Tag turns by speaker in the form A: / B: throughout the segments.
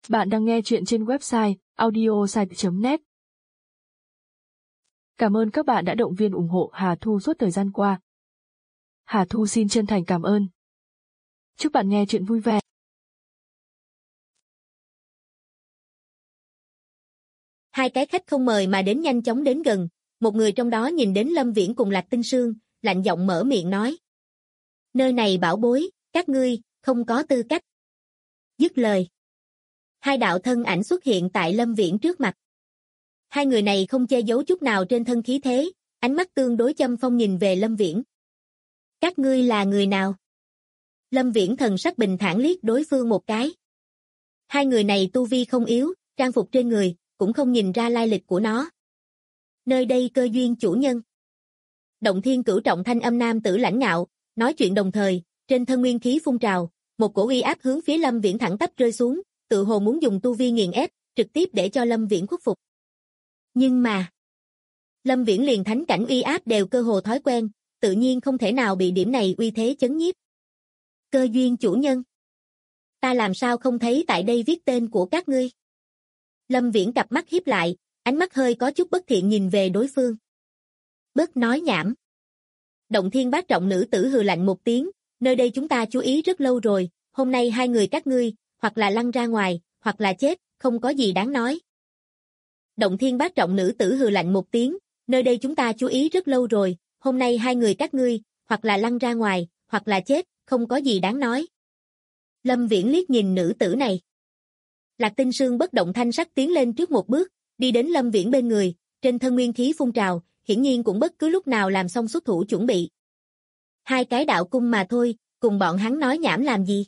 A: Bạn đang nghe chuyện trên website audiosite.net. Cảm ơn các bạn đã động viên ủng hộ Hà Thu suốt thời gian qua. Hà Thu xin chân thành cảm ơn. Chúc bạn nghe chuyện vui vẻ.
B: Hai cái khách không mời mà đến nhanh chóng đến gần, một người trong đó nhìn đến Lâm Viễn cùng Lạc Tinh Sương, lạnh giọng mở miệng nói. Nơi này bảo bối, các ngươi, không có tư cách. Dứt lời. Hai đạo thân ảnh xuất hiện tại Lâm Viễn trước mặt. Hai người này không che giấu chút nào trên thân khí thế, ánh mắt tương đối châm phong nhìn về Lâm Viễn. Các ngươi là người nào? Lâm Viễn thần sắc bình thản liếc đối phương một cái. Hai người này tu vi không yếu, trang phục trên người, cũng không nhìn ra lai lịch của nó. Nơi đây cơ duyên chủ nhân. Động Thiên Cửu trọng thanh âm nam tử lãnh ngạo, nói chuyện đồng thời, trên thân nguyên khí phun trào, một cổ uy áp hướng phía Lâm Viễn thẳng tắp rơi xuống, tự hồ muốn dùng tu vi nghiền ép, trực tiếp để cho Lâm Viễn khuất phục. Nhưng mà, Lâm Viễn liền thánh cảnh uy áp đều cơ hồ thói quen, tự nhiên không thể nào bị điểm này uy thế chấn nhiếp. Cơ duyên chủ nhân. Ta làm sao không thấy tại đây viết tên của các ngươi? Lâm Viễn cặp mắt híp lại, ánh mắt hơi có chút bất thiện nhìn về đối phương. Bớt nói nhảm. Động Thiên bát trọng nữ tử hừ lạnh một tiếng, nơi đây chúng ta chú ý rất lâu rồi, hôm nay hai người các ngươi, hoặc là lăn ra ngoài, hoặc là chết, không có gì đáng nói. Động Thiên bát trọng nữ tử hừ lạnh một tiếng, nơi đây chúng ta chú ý rất lâu rồi, hôm nay hai người các ngươi, hoặc là lăn ra ngoài, hoặc là chết, không có gì đáng nói. Lâm Viễn liếc nhìn nữ tử này. Lạc Tinh Sương bất động thanh sắc tiến lên trước một bước, đi đến Lâm Viễn bên người, trên thân nguyên khí phun trào, hiển nhiên cũng bất cứ lúc nào làm xong xuất thủ chuẩn bị. Hai cái đạo cung mà thôi, cùng bọn hắn nói nhảm làm gì?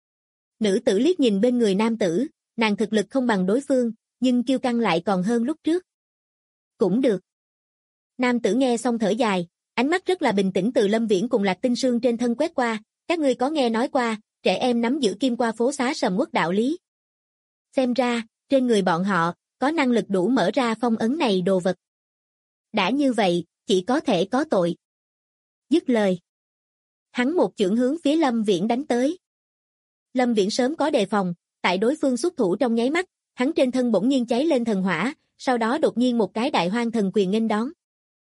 B: Nữ tử liếc nhìn bên người nam tử, nàng thực lực không bằng đối phương, nhưng kiêu căng lại còn hơn lúc trước. Cũng được. Nam tử nghe xong thở dài, ánh mắt rất là bình tĩnh từ Lâm Viễn cùng Lạc Tinh Sương trên thân quét qua, các ngươi có nghe nói qua, trẻ em nắm giữ kim qua phố xá sầm uất đạo lý. Xem ra, trên người bọn họ, có năng lực đủ mở ra phong ấn này đồ vật. Đã như vậy, chỉ có thể có tội. Dứt lời. Hắn một chưởng hướng phía Lâm Viễn đánh tới. Lâm Viễn sớm có đề phòng, tại đối phương xuất thủ trong nháy mắt, hắn trên thân bỗng nhiên cháy lên thần hỏa, sau đó đột nhiên một cái đại hoang thần quyền nghênh đón.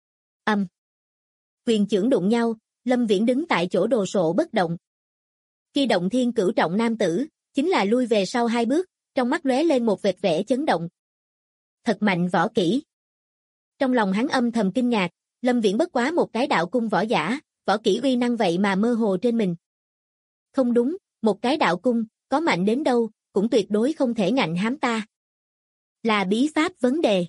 B: Quyền chưởng đụng nhau, Lâm Viễn đứng tại chỗ đồ sộ bất động. Khi Động Thiên Cửu trọng nam tử, chính là lui về sau hai bước, trong mắt lóe lên một vệt vẻ chấn động. Thật mạnh võ kỹ. Trong lòng hắn âm thầm kinh ngạc, Lâm Viễn bất quá một cái đạo cung võ giả, võ kỹ uy năng vậy mà mơ hồ trên mình. Không đúng, một cái đạo cung, có mạnh đến đâu, cũng tuyệt đối không thể ngạnh hám ta. Là bí pháp vấn đề.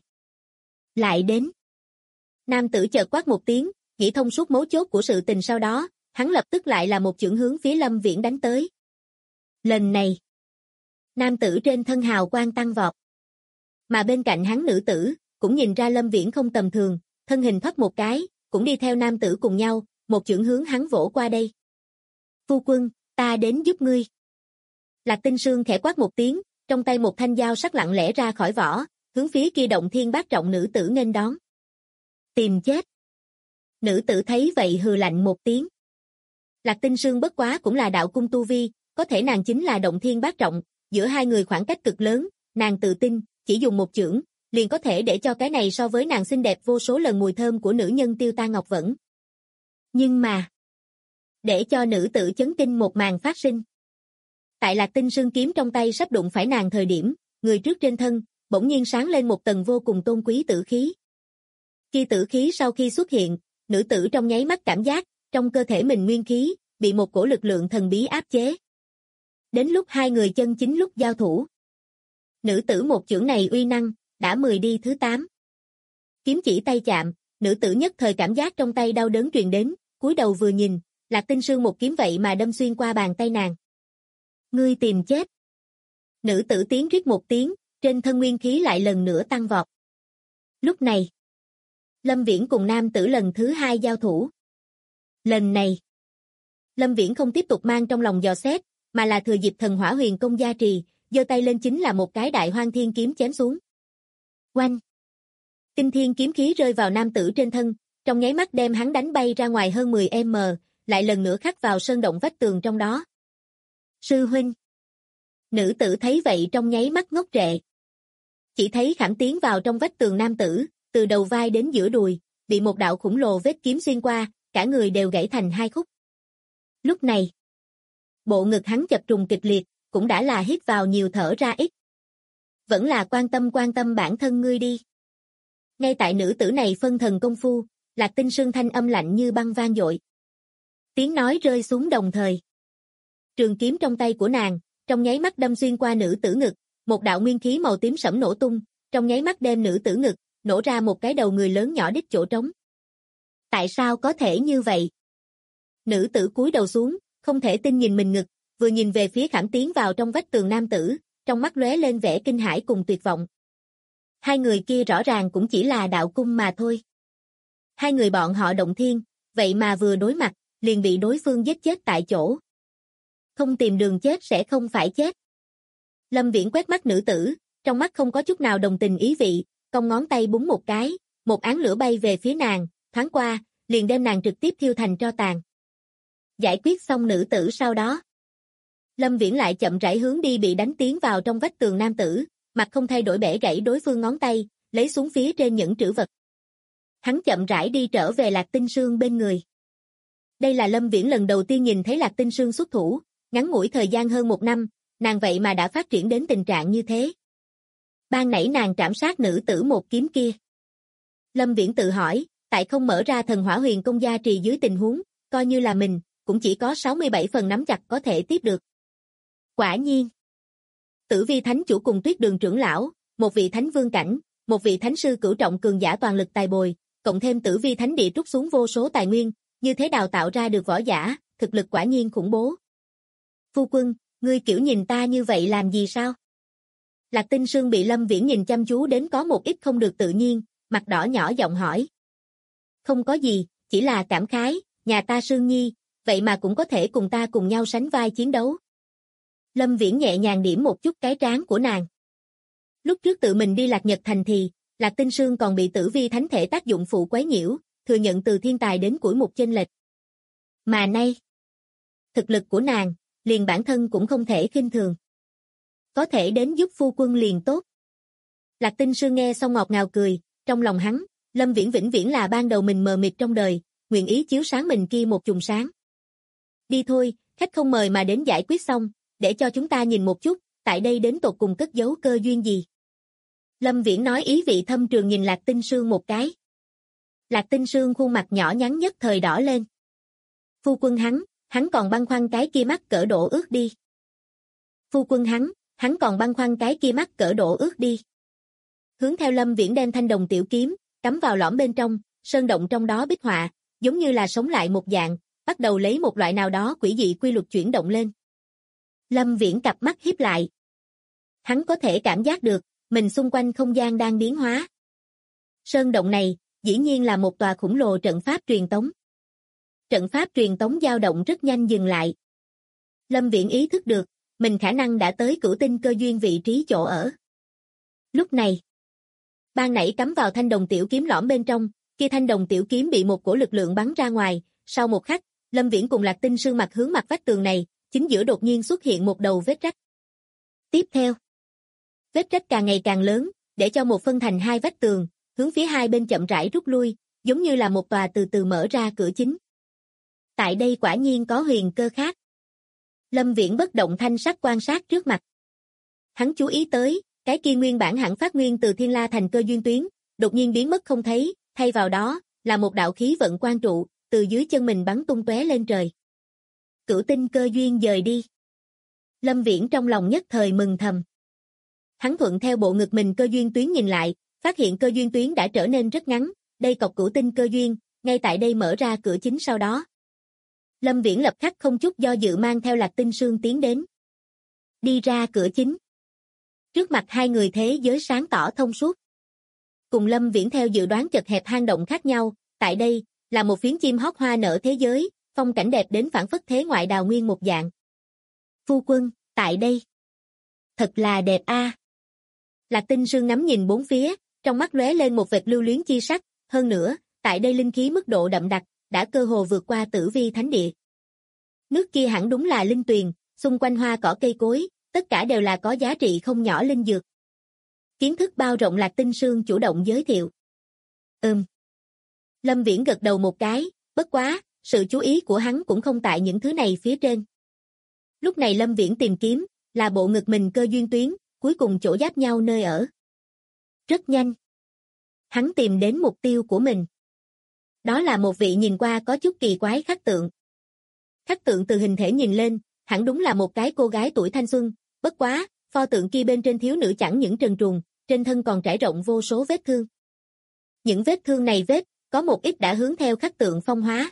B: Lại đến. Nam tử chợt quát một tiếng, nghĩ thông suốt mấu chốt của sự tình sau đó, hắn lập tức lại là một chưởng hướng phía Lâm Viễn đánh tới. Lần này, nam tử trên thân hào quang tăng vọt. Mà bên cạnh hắn nữ tử, cũng nhìn ra Lâm Viễn không tầm thường, thân hình thoát một cái, cũng đi theo nam tử cùng nhau, một chưởng hướng hắn vỗ qua đây. Phu quân, ta đến giúp ngươi. Lạc Tinh Sương khẽ quát một tiếng, trong tay một thanh dao sắc lặng lẽ ra khỏi vỏ, hướng phía kia Động Thiên bát trọng nữ tử nghênh đón. Tìm chết. Nữ tử thấy vậy hừ lạnh một tiếng. Lạc Tinh Sương bất quá cũng là đạo cung tu vi, có thể nàng chính là Động Thiên bát trọng, giữa hai người khoảng cách cực lớn, nàng tự tin, chỉ dùng một chưởng, liền có thể để cho cái này so với nàng xinh đẹp vô số lần mùi thơm của nữ nhân tiêu tan ngọc vẫn. Nhưng mà, để cho nữ tử chấn kinh một màn phát sinh. Tại Lạc Tinh Sương kiếm trong tay sắp đụng phải nàng thời điểm, người trước trên thân, bỗng nhiên sáng lên một tầng vô cùng tôn quý tử khí. Khi tử khí sau khi xuất hiện, nữ tử trong nháy mắt cảm giác, trong cơ thể mình nguyên khí, bị một cổ lực lượng thần bí áp chế. Đến lúc hai người chân chính lúc giao thủ. Nữ tử một chưởng này uy năng, đã 10 đi thứ 8. Kiếm chỉ tay chạm, nữ tử nhất thời cảm giác trong tay đau đớn truyền đến, cúi đầu vừa nhìn, Lạc Tinh Sương một kiếm vậy mà đâm xuyên qua bàn tay nàng. Ngươi tìm chết. Nữ tử tiếng rít một tiếng, trên thân nguyên khí lại lần nữa tăng vọt. Lúc này, Lâm Viễn cùng nam tử lần thứ 2 giao thủ. Lần này, Lâm Viễn không tiếp tục mang trong lòng dò xét, mà là thừa dịp thần hỏa huyền công gia trì, giơ tay lên chính là một cái đại hoang thiên kiếm chém xuống. Oanh! Kinh thiên kiếm khí rơi vào nam tử trên thân, trong nháy mắt đem hắn đánh bay ra ngoài hơn 10m, lại lần nữa khắc vào sơn động vách tường trong đó. Sư huynh! Nữ tử thấy vậy trong nháy mắt ngốc trệ. Chỉ thấy khảm tiến vào trong vách tường nam tử, từ đầu vai đến giữa đùi, bị một đạo khủng lồ vết kiếm xuyên qua, cả người đều gãy thành hai khúc. Lúc này, bộ ngực hắn chập trùng kịch liệt, cũng đã là hít vào nhiều thở ra ít. Vẫn là quan tâm bản thân ngươi đi. Ngay tại nữ tử này phân thần công phu, Lạc Tinh Sương thanh âm lạnh như băng vang dội. Tiếng nói rơi xuống đồng thời. Trường kiếm trong tay của nàng, trong nháy mắt đâm xuyên qua nữ tử ngực, một đạo nguyên khí màu tím sẫm nổ tung, trong nháy mắt đem nữ tử ngực, nổ ra một cái đầu người lớn nhỏ đít chỗ trống. Tại sao có thể như vậy? Nữ tử cúi đầu xuống, không thể tin nhìn mình ngực, vừa nhìn về phía khảm tiến vào trong vách tường nam tử, trong mắt lóe lên vẻ kinh hãi cùng tuyệt vọng. Hai người kia rõ ràng cũng chỉ là đạo cung mà thôi. Hai người bọn họ động thiên, vậy mà vừa đối mặt, liền bị đối phương giết chết tại chỗ. Không tìm đường chết sẽ không phải chết. Lâm Viễn quét mắt nữ tử, trong mắt không có chút nào đồng tình ý vị, cong ngón tay búng một cái, một áng lửa bay về phía nàng, thoáng qua, liền đem nàng trực tiếp thiêu thành tro tàn. Giải quyết xong nữ tử sau đó, Lâm Viễn lại chậm rãi hướng đi bị đánh tiến vào trong vách tường nam tử, mặt không thay đổi bẻ gãy đối phương ngón tay, lấy xuống phía trên những trữ vật. Hắn chậm rãi đi trở về Lạc Tinh Sương bên người. Đây là Lâm Viễn lần đầu tiên nhìn thấy Lạc Tinh Sương xuất thủ, ngắn ngủi thời gian hơn 1 năm, nàng vậy mà đã phát triển đến tình trạng như thế. Ban nãy nàng trảm sát nữ tử một kiếm kia. Lâm Viễn tự hỏi, tại không mở ra thần hỏa huyền công gia trì dưới tình huống, coi như là mình, cũng chỉ có 67 phần nắm chặt có thể tiếp được. Quả nhiên, Tử Vi Thánh Chủ cùng Tuyết Đường trưởng lão, một vị thánh vương cảnh, một vị thánh sư cửu trọng cường giả toàn lực tài bồi, cộng thêm Tử Vi Thánh Địa trút xuống vô số tài nguyên, như thế đào tạo ra được võ giả, thực lực quả nhiên khủng bố. Phu quân, ngươi kiểu nhìn ta như vậy làm gì sao? Lạc Tinh Sương bị Lâm Viễn nhìn chăm chú đến có một ít không được tự nhiên, mặt đỏ nhỏ giọng hỏi. Không có gì, chỉ là cảm khái, nhà ta Sương Nhi, vậy mà cũng có thể cùng ta cùng nhau sánh vai chiến đấu. Lâm Viễn nhẹ nhàng điểm một chút cái trán của nàng. Lúc trước tự mình đi Lạc Nhật Thành thì, Lạc Tinh Sương còn bị Tử Vi Thánh Thể tác dụng phụ quấy nhiễu, thừa nhận từ thiên tài đến củi mục chênh lệch. Mà nay, thực lực của nàng, liền bản thân cũng không thể khinh thường. Có thể đến giúp phu quân liền tốt. Lạc Tinh Sương nghe xong ngọt ngào cười, trong lòng hắn, Lâm Viễn vĩnh viễn là ban đầu mình mờ mịt trong đời, nguyện ý chiếu sáng mình kia một chùm sáng. Đi thôi, khách không mời mà đến giải quyết xong, để cho chúng ta nhìn một chút, tại đây đến tột cùng cất giấu cơ duyên gì. Lâm Viễn nói ý vị thâm trường nhìn Lạc Tinh Sương một cái. Lạc Tinh Sương khuôn mặt nhỏ nhắn nhất thời đỏ lên. Phu quân hắn còn băn khoăn cái kia mắt cỡ độ ướt đi. Phu quân hắn còn băn khoăn cái kia mắt cỡ độ ướt đi. Hướng theo Lâm Viễn đem thanh đồng tiểu kiếm, cắm vào lõm bên trong, sơn động trong đó bích họa, giống như là sống lại một dạng, bắt đầu lấy một loại nào đó quỷ dị quy luật chuyển động lên. Lâm Viễn cặp mắt híp lại. Hắn có thể cảm giác được, mình xung quanh không gian đang biến hóa. Sơn động này, dĩ nhiên là một tòa khổng lồ trận pháp truyền tống. Trận pháp truyền tống dao động rất nhanh dừng lại. Lâm Viễn ý thức được, mình khả năng đã tới cửu tinh cơ duyên vị trí chỗ ở. Lúc này, ban nãy cắm vào thanh đồng tiểu kiếm lõm bên trong, kia thanh đồng tiểu kiếm bị một cổ lực lượng bắn ra ngoài, sau một khắc, Lâm Viễn cùng Lạc Tinh Sương mặt hướng mặt vách tường này, chính giữa đột nhiên xuất hiện một đầu vết rách. Tiếp theo, vết rách càng ngày càng lớn, để cho một phân thành hai vách tường, hướng phía hai bên chậm rãi rút lui, giống như là một tòa từ từ mở ra cửa chính. Tại đây quả nhiên có huyền cơ khác. Lâm Viễn bất động thanh sắc quan sát trước mặt. Hắn chú ý tới, cái kia nguyên bản hẳn phát nguyên từ Thiên La thành cơ duyên tuyến, đột nhiên biến mất không thấy, thay vào đó, là một đạo khí vận quan trụ, từ dưới chân mình bắn tung tóe lên trời. Cửu tinh cơ duyên dời đi. Lâm Viễn trong lòng nhất thời mừng thầm. Hắn thuận theo bộ ngực mình cơ duyên tuyến nhìn lại, phát hiện cơ duyên tuyến đã trở nên rất ngắn, đây cọc cửu tinh cơ duyên, ngay tại đây mở ra cửa chính sau đó. Lâm Viễn lập khắc không chút do dự mang theo Lạc Tinh Sương tiến đến. Đi ra cửa chính. Trước mặt hai người thế giới sáng tỏ thông suốt. Cùng Lâm Viễn theo dự đoán chật hẹp hang động khác nhau, tại đây, là một phiến chim hót hoa nở thế giới, phong cảnh đẹp đến phảng phất thế ngoại đào nguyên một dạng. Phu quân, tại đây. Thật là đẹp a. Lạc Tinh Sương ngắm nhìn bốn phía, trong mắt lóe lên một vệt lưu luyến chi sắc, hơn nữa, tại đây linh khí mức độ đậm đặc, đã cơ hồ vượt qua Tử Vi Thánh Địa. Nước kia hẳn đúng là linh tuyền, xung quanh hoa cỏ cây cối, tất cả đều là có giá trị không nhỏ linh dược. Kiến thức bao rộng Lạc Tinh Sương chủ động giới thiệu. Lâm Viễn gật đầu một cái, bất quá, sự chú ý của hắn cũng không tại những thứ này phía trên. Lúc này Lâm Viễn tìm kiếm, là bộ ngực mình cơ duyên tuyến, cuối cùng chỗ giáp nhau nơi ở. Rất nhanh. Hắn tìm đến mục tiêu của mình. Đó là một vị nhìn qua có chút kỳ quái khắc tượng. Khắc tượng từ hình thể nhìn lên, hẳn đúng là một cái cô gái tuổi thanh xuân, bất quá, pho tượng kia bên trên thiếu nữ chẳng những trần truồng, trên thân còn trải rộng vô số vết thương. Những vết thương này có một ít đã hướng theo khắc tượng phong hóa.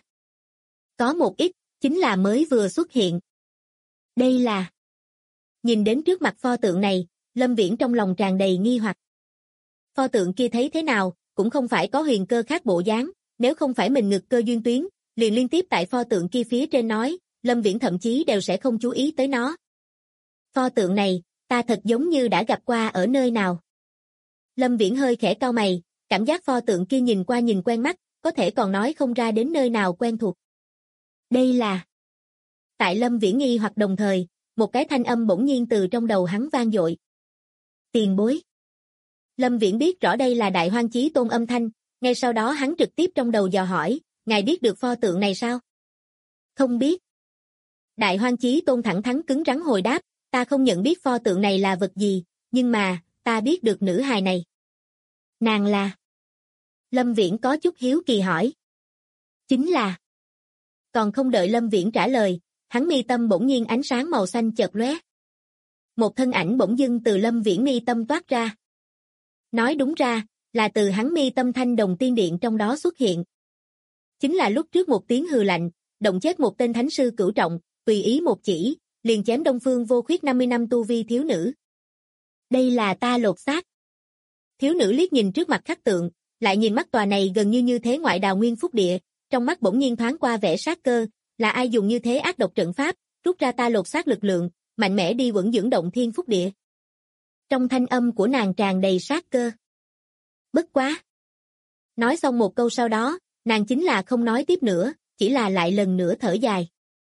B: Có một ít, chính là mới vừa xuất hiện. Đây là... Nhìn đến trước mặt pho tượng này, Lâm Viễn trong lòng tràn đầy nghi hoặc. Pho tượng kia thấy thế nào, cũng không phải có huyền cơ khác bộ dáng, nếu không phải mình ngực cơ duyên tuyến, liền liên tiếp tại pho tượng kia phía trên nói, Lâm Viễn thậm chí đều sẽ không chú ý tới nó. Pho tượng này, ta thật giống như đã gặp qua ở nơi nào. Lâm Viễn hơi khẽ cau mày, cảm giác pho tượng kia nhìn qua nhìn quen mắt, có thể còn nói không ra đến nơi nào quen thuộc. Đây là... Tại Lâm Viễn nghi hoặc đồng thời, một cái thanh âm bỗng nhiên từ trong đầu hắn vang dội. Tiền bối. Lâm Viễn biết rõ đây là Đại Hoang Chí Tôn âm thanh, ngay sau đó hắn trực tiếp trong đầu dò hỏi, ngài biết được pho tượng này sao? Không biết. Đại Hoang Chí Tôn thẳng thắn cứng rắn hồi đáp, ta không nhận biết pho tượng này là vật gì, nhưng mà, ta biết được nữ hài này. Nàng là... Lâm Viễn có chút hiếu kỳ hỏi. Chính là... Còn không đợi Lâm Viễn trả lời, hắn mi tâm bỗng nhiên ánh sáng màu xanh chợt lóe. Một thân ảnh bỗng dưng từ Lâm Viễn mi tâm toát ra. Nói đúng ra, là từ hắn mi tâm thanh đồng tiên điện trong đó xuất hiện. Chính là lúc trước một tiếng hừ lạnh, động chết một tên thánh sư cửu trọng, tùy ý một chỉ, liền chém Đông Phương Vô Khuyết 50 năm tu vi thiếu nữ. Đây là ta lột xác. Thiếu nữ liếc nhìn trước mặt khắc tượng, lại nhìn mắt tòa này gần như thế ngoại đào nguyên phúc địa, trong mắt bỗng nhiên thoáng qua vẻ sát cơ, là ai dùng như thế ác độc trận pháp, rút ra ta lột xác lực lượng, mạnh mẽ đi quẩn dưỡng động thiên phúc địa. Trong thanh âm của nàng tràn đầy sát cơ. Bất quá. Nói xong một câu sau đó, nàng chính là không nói tiếp nữa, chỉ là lại lần nữa thở dài.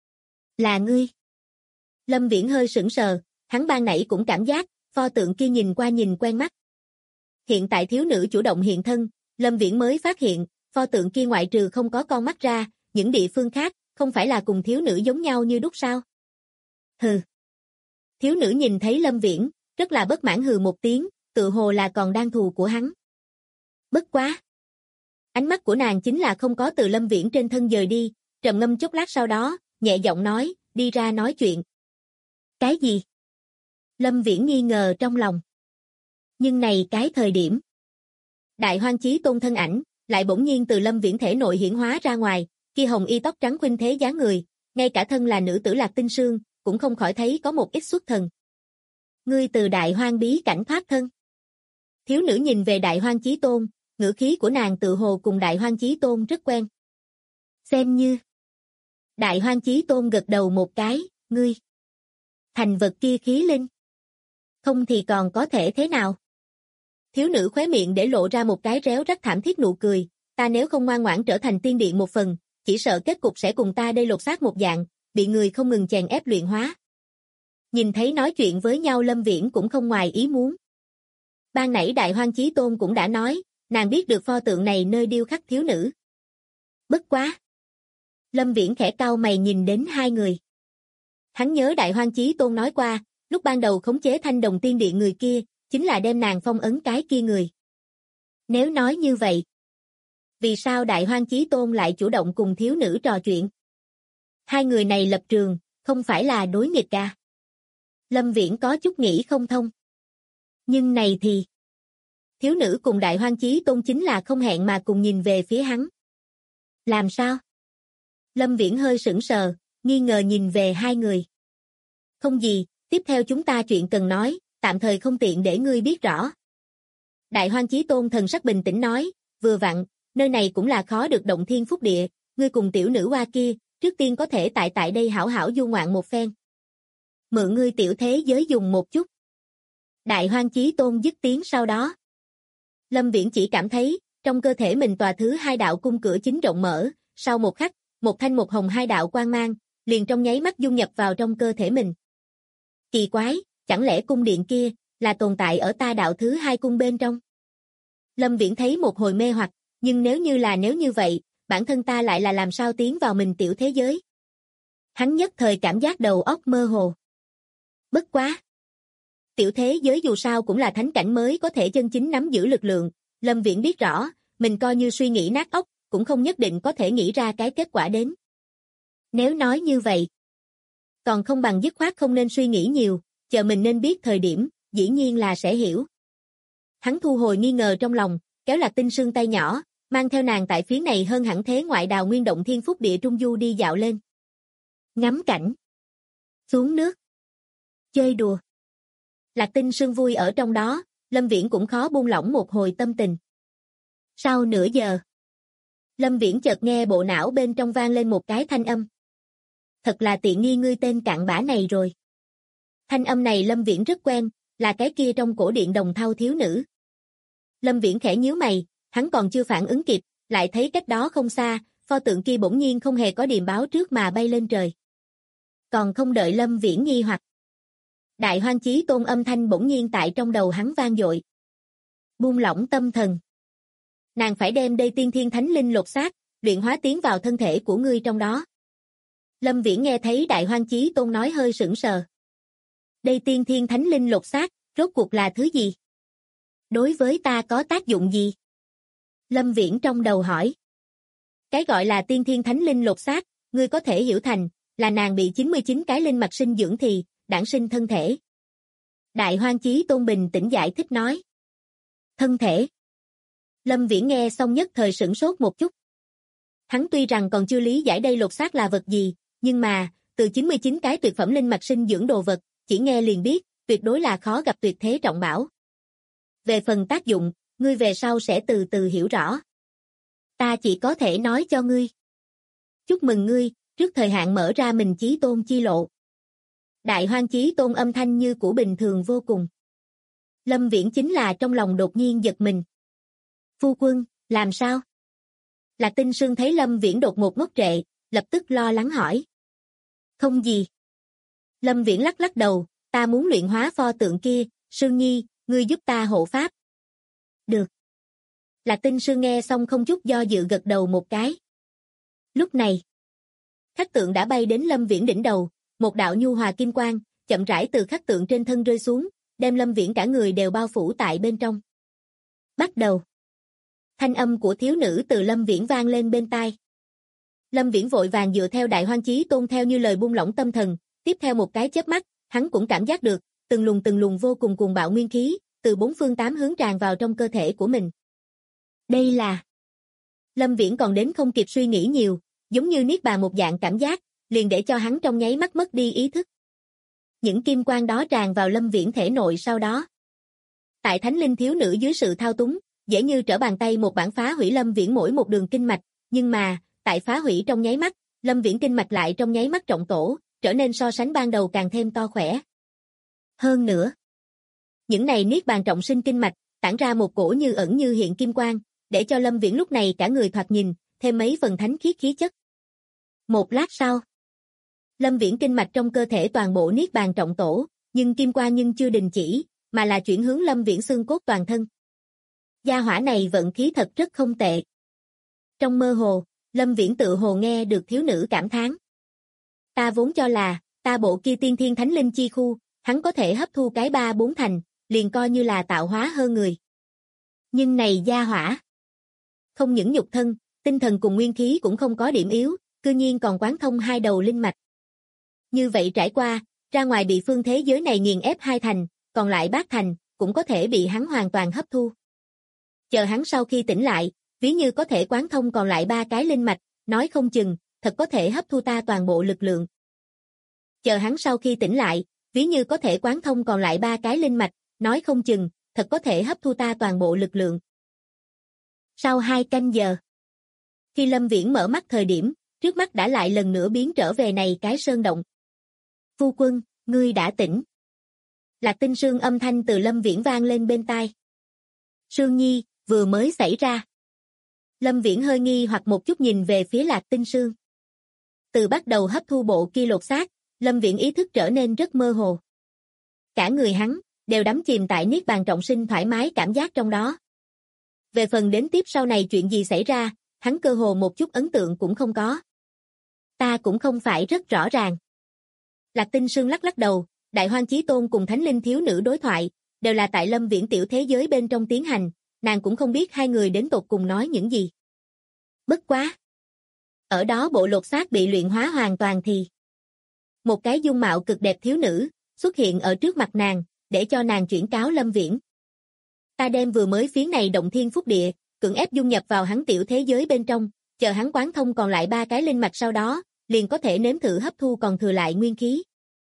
B: Là ngươi. Lâm Viễn hơi sững sờ, hắn ban nãy cũng cảm giác, pho tượng kia nhìn qua nhìn quen mắt. Hiện tại thiếu nữ chủ động hiện thân, Lâm Viễn mới phát hiện, pho tượng kia ngoại trừ không có con mắt ra, những địa phương khác, không phải là cùng thiếu nữ giống nhau như đúc sao? Hừ. Thiếu nữ nhìn thấy Lâm Viễn, rất là bất mãn hừ một tiếng, tự hồ là còn đang thù của hắn. Bất quá. Ánh mắt của nàng chính là không có từ Lâm Viễn trên thân dời đi, trầm ngâm chốc lát sau đó, nhẹ giọng nói, đi ra nói chuyện. Cái gì? Lâm Viễn nghi ngờ trong lòng. Nhưng này cái thời điểm. Đại Hoang Chí Tôn thân ảnh, lại bỗng nhiên từ Lâm Viễn thể nội hiển hóa ra ngoài, kia hồng y tóc trắng khuynh thế dáng người, ngay cả thân là nữ tử Lạc Tinh Sương, cũng không khỏi thấy có một ít xuất thần. Ngươi từ Đại Hoang bí cảnh thoát thân. Thiếu nữ nhìn về Đại Hoang Chí Tôn, ngữ khí của nàng tự hồ cùng Đại Hoang Chí Tôn rất quen. Xem như. Đại Hoang Chí Tôn gật đầu một cái, ngươi. Thành vật kia khí linh. Không thì còn có thể thế nào? Thiếu nữ khóe miệng để lộ ra một cái réo rắt thảm thiết nụ cười, ta nếu không ngoan ngoãn trở thành tiên điện một phần, chỉ sợ kết cục sẽ cùng ta đây lột xác một dạng, bị người không ngừng chèn ép luyện hóa. Nhìn thấy nói chuyện với nhau Lâm Viễn cũng không ngoài ý muốn. Ban nãy Đại Hoang Chí Tôn cũng đã nói, nàng biết được pho tượng này nơi điêu khắc thiếu nữ. Bất quá. Lâm Viễn khẽ cau mày nhìn đến hai người. Hắn nhớ Đại Hoang Chí Tôn nói qua, lúc ban đầu khống chế thanh đồng tiên điện người kia, chính là đem nàng phong ấn cái kia người. Nếu nói như vậy, vì sao Đại Hoang Chí Tôn lại chủ động cùng thiếu nữ trò chuyện? Hai người này lập trường, không phải là đối nghịch à? Lâm Viễn có chút nghĩ không thông. Nhưng này thì... Thiếu nữ cùng Đại Hoang Chí Tôn chính là không hẹn mà cùng nhìn về phía hắn. Làm sao? Lâm Viễn hơi sững sờ, nghi ngờ nhìn về hai người. Không gì, tiếp theo chúng ta chuyện cần nói, tạm thời không tiện để ngươi biết rõ. Đại Hoang Chí Tôn thần sắc bình tĩnh nói, vừa vặn, nơi này cũng là khó được động thiên phúc địa, ngươi cùng tiểu nữ hoa kia, trước tiên có thể tại đây hảo hảo du ngoạn một phen. Mượn ngươi tiểu thế giới dùng một chút. Đại Hoang Chí Tôn dứt tiếng sau đó. Lâm Viễn chỉ cảm thấy, trong cơ thể mình tòa thứ hai đạo cung cửa chính rộng mở, sau một khắc, một thanh một hồng hai đạo quang mang, liền trong nháy mắt dung nhập vào trong cơ thể mình. Kỳ quái, Chẳng lẽ cung điện kia là tồn tại ở ta đạo thứ hai cung bên trong? Lâm Viễn thấy một hồi mê hoặc, nhưng nếu như vậy, bản thân ta lại là làm sao tiến vào mình tiểu thế giới? Hắn nhất thời cảm giác đầu óc mơ hồ. Bất quá! Tiểu thế giới dù sao cũng là thánh cảnh mới có thể chân chính nắm giữ lực lượng, Lâm Viễn biết rõ, mình coi như suy nghĩ nát óc, cũng không nhất định có thể nghĩ ra cái kết quả đến. Nếu nói như vậy, còn không bằng dứt khoát không nên suy nghĩ nhiều, chờ mình nên biết thời điểm, dĩ nhiên là sẽ hiểu. Hắn thu hồi nghi ngờ trong lòng, kéo Lạc Tinh Sương tay nhỏ, mang theo nàng tại phía này hơn hẳn thế ngoại đào nguyên động thiên phúc địa trung du đi dạo lên. Ngắm cảnh, xuống nước, chơi đùa. Lạc Tinh Sương vui ở trong đó, Lâm Viễn cũng khó buông lỏng một hồi tâm tình. Sau nửa giờ, Lâm Viễn chợt nghe bộ não bên trong vang lên một cái thanh âm. Thật là tiện nghi ngươi tên cặn bã này rồi. Thanh âm này Lâm Viễn rất quen, là cái kia trong cổ điện đồng thau thiếu nữ. Lâm Viễn khẽ nhíu mày, hắn còn chưa phản ứng kịp, lại thấy cách đó không xa, pho tượng kia bỗng nhiên không hề có điềm báo trước mà bay lên trời. Còn không đợi Lâm Viễn nghi hoặc, Đại Hoang Chí Tôn âm thanh bỗng nhiên tại trong đầu hắn vang dội. Buông lỏng tâm thần. Nàng phải đem đây tiên thiên thánh linh lột xác, luyện hóa tiến vào thân thể của ngươi trong đó. Lâm Viễn nghe thấy Đại Hoang Chí Tôn nói hơi sững sờ. Đây tiên thiên thánh linh lột xác, rốt cuộc là thứ gì? Đối với ta có tác dụng gì? Lâm Viễn trong đầu hỏi. Cái gọi là tiên thiên thánh linh lột xác, ngươi có thể hiểu thành, là nàng bị 99 cái linh mạch sinh dưỡng thì, đản sinh thân thể. Đại Hoang Chí Tôn bình tĩnh giải thích nói. Thân thể. Lâm Viễn nghe xong nhất thời sửng sốt một chút. Hắn tuy rằng còn chưa lý giải đây lột xác là vật gì, nhưng mà, từ 99 cái tuyệt phẩm linh mạch sinh dưỡng đồ vật, chỉ nghe liền biết, tuyệt đối là khó gặp tuyệt thế trọng bảo. Về phần tác dụng, ngươi về sau sẽ từ từ hiểu rõ. Ta chỉ có thể nói cho ngươi. Chúc mừng ngươi, trước thời hạn mở ra mình Chí Tôn chi lộ. Đại Hoang Chí Tôn âm thanh như cũ bình thường vô cùng. Lâm Viễn chính là trong lòng đột nhiên giật mình. Phu quân, làm sao? Lạc Tinh Sương thấy Lâm Viễn đột ngột ngốc trệ, lập tức lo lắng hỏi. Không gì. Lâm Viễn lắc lắc đầu, ta muốn luyện hóa pho tượng kia, Sương Nhi, ngươi giúp ta hộ pháp. Được. Lạc Tinh Sương nghe xong không chút do dự gật đầu một cái. Lúc này, khắc tượng đã bay đến Lâm Viễn đỉnh đầu, một đạo nhu hòa kim quang, chậm rãi từ khắc tượng trên thân rơi xuống, đem Lâm Viễn cả người đều bao phủ tại bên trong. Bắt đầu. Thanh âm của thiếu nữ từ Lâm Viễn vang lên bên tai. Lâm Viễn vội vàng dựa theo Đại Hoang Chí Tôn theo như lời buông lỏng tâm thần, tiếp theo một cái chớp mắt, hắn cũng cảm giác được, từng luồng vô cùng cuồng bạo nguyên khí, từ bốn phương tám hướng tràn vào trong cơ thể của mình. Đây là... Lâm Viễn còn đến không kịp suy nghĩ nhiều, giống như niết bàn một dạng cảm giác, liền để cho hắn trong nháy mắt mất đi ý thức. Những kim quang đó tràn vào Lâm Viễn thể nội sau đó. Tại thánh linh thiếu nữ dưới sự thao túng, dễ như trở bàn tay một bản phá hủy Lâm Viễn mỗi một đường kinh mạch, nhưng mà, tại phá hủy trong nháy mắt, Lâm Viễn kinh mạch lại trong nháy mắt trọng tổ, trở nên so sánh ban đầu càng thêm to khỏe. Hơn nữa, những này niết bàn trọng sinh kinh mạch, tản ra một cổ như ẩn như hiện kim quang, để cho Lâm Viễn lúc này cả người thoạt nhìn, thêm mấy phần thánh khiết khí chất. Một lát sau, Lâm Viễn kinh mạch trong cơ thể toàn bộ niết bàn trọng tổ, nhưng kim quang nhưng chưa đình chỉ, mà là chuyển hướng Lâm Viễn xương cốt toàn thân. Gia hỏa này vận khí thật rất không tệ. Trong mơ hồ, Lâm Viễn tự hồ nghe được thiếu nữ cảm thán. Ta vốn cho là, ta bộ kia tiên thiên thánh linh chi khu, hắn có thể hấp thu cái 3-4 thành, liền coi như là tạo hóa hơn người. Nhưng này gia hỏa. Không những nhục thân, tinh thần cùng nguyên khí cũng không có điểm yếu, cư nhiên còn quán thông hai đầu linh mạch. Như vậy trải qua, ra ngoài bị phương thế giới này nghiền ép 2 thành, còn lại 8 thành, cũng có thể bị hắn hoàn toàn hấp thu. Chờ hắn sau khi tỉnh lại, ví như có thể quán thông còn lại 3 cái linh mạch, nói không chừng, thật có thể hấp thu ta toàn bộ lực lượng. Chờ hắn sau khi tỉnh lại, ví như có thể quán thông còn lại 3 cái linh mạch, nói không chừng, thật có thể hấp thu ta toàn bộ lực lượng. Sau 2 canh giờ, khi Lâm Viễn mở mắt thời điểm, trước mắt đã lại lần nữa biến trở về này cái sơn động. Phu quân, ngươi đã tỉnh. Lạc Tinh Sương âm thanh từ Lâm Viễn vang lên bên tai. Sương Nhi, vừa mới xảy ra. Lâm Viễn hơi nghi hoặc một chút nhìn về phía Lạc Tinh Sương. Từ bắt đầu hấp thu bộ kia lột xác, Lâm Viễn ý thức trở nên rất mơ hồ. Cả người hắn đều đắm chìm tại niết bàn trọng sinh thoải mái cảm giác trong đó. Về phần đến tiếp sau này chuyện gì xảy ra, hắn cơ hồ một chút ấn tượng cũng không có. Ta cũng không phải rất rõ ràng. Lạc Tinh Sương lắc lắc đầu, Đại Hoang Chí Tôn cùng Thánh Linh thiếu nữ đối thoại, đều là tại Lâm Viễn tiểu thế giới bên trong tiến hành, nàng cũng không biết hai người đến tột cùng nói những gì. Bất quá. Ở đó bộ lột xác bị luyện hóa hoàn toàn thì một cái dung mạo cực đẹp thiếu nữ xuất hiện ở trước mặt nàng, để cho nàng chuyển cáo Lâm Viễn. Ta đem vừa mới phiến này động thiên phúc địa, cưỡng ép dung nhập vào hắn tiểu thế giới bên trong, chờ hắn quán thông còn lại 3 cái linh mạch sau đó, liền có thể nếm thử hấp thu còn thừa lại nguyên khí.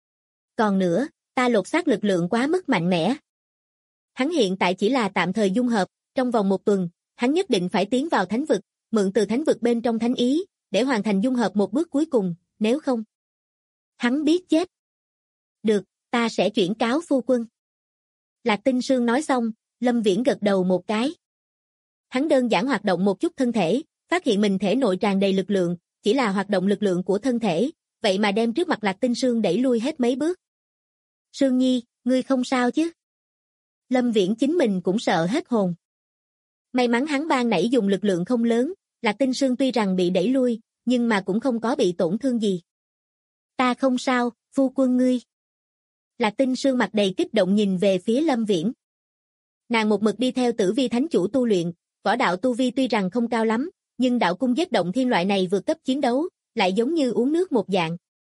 B: Còn nữa, ta lột xác lực lượng quá mức mạnh mẽ. Hắn hiện tại chỉ là tạm thời dung hợp, trong vòng 1 tuần, hắn nhất định phải tiến vào thánh vực, mượn từ thánh vực bên trong thánh ý, để hoàn thành dung hợp một bước cuối cùng, nếu không. Hắn biết chết. Được, ta sẽ chuyển cáo phu quân. Lạc Tinh Sương nói xong, Lâm Viễn gật đầu một cái. Hắn đơn giản hoạt động một chút thân thể, phát hiện mình thể nội tràn đầy lực lượng, chỉ là hoạt động lực lượng của thân thể, vậy mà đem trước mặt Lạc Tinh Sương đẩy lui hết mấy bước. Sương Nhi, ngươi không sao chứ? Lâm Viễn chính mình cũng sợ hết hồn. May mắn hắn ban nãy dùng lực lượng không lớn, Lạc Tinh Sương tuy rằng bị đẩy lui, nhưng mà cũng không có bị tổn thương gì. Ta không sao, phu quân ngươi. Lạc Tinh Sương mặt đầy kích động nhìn về phía Lâm Viễn. Nàng một mực đi theo Tử Vi Thánh Chủ tu luyện, võ đạo tu vi tuy rằng không cao lắm, nhưng đạo cung giết động thiên loại này vượt cấp chiến đấu, lại giống như uống nước một dạng.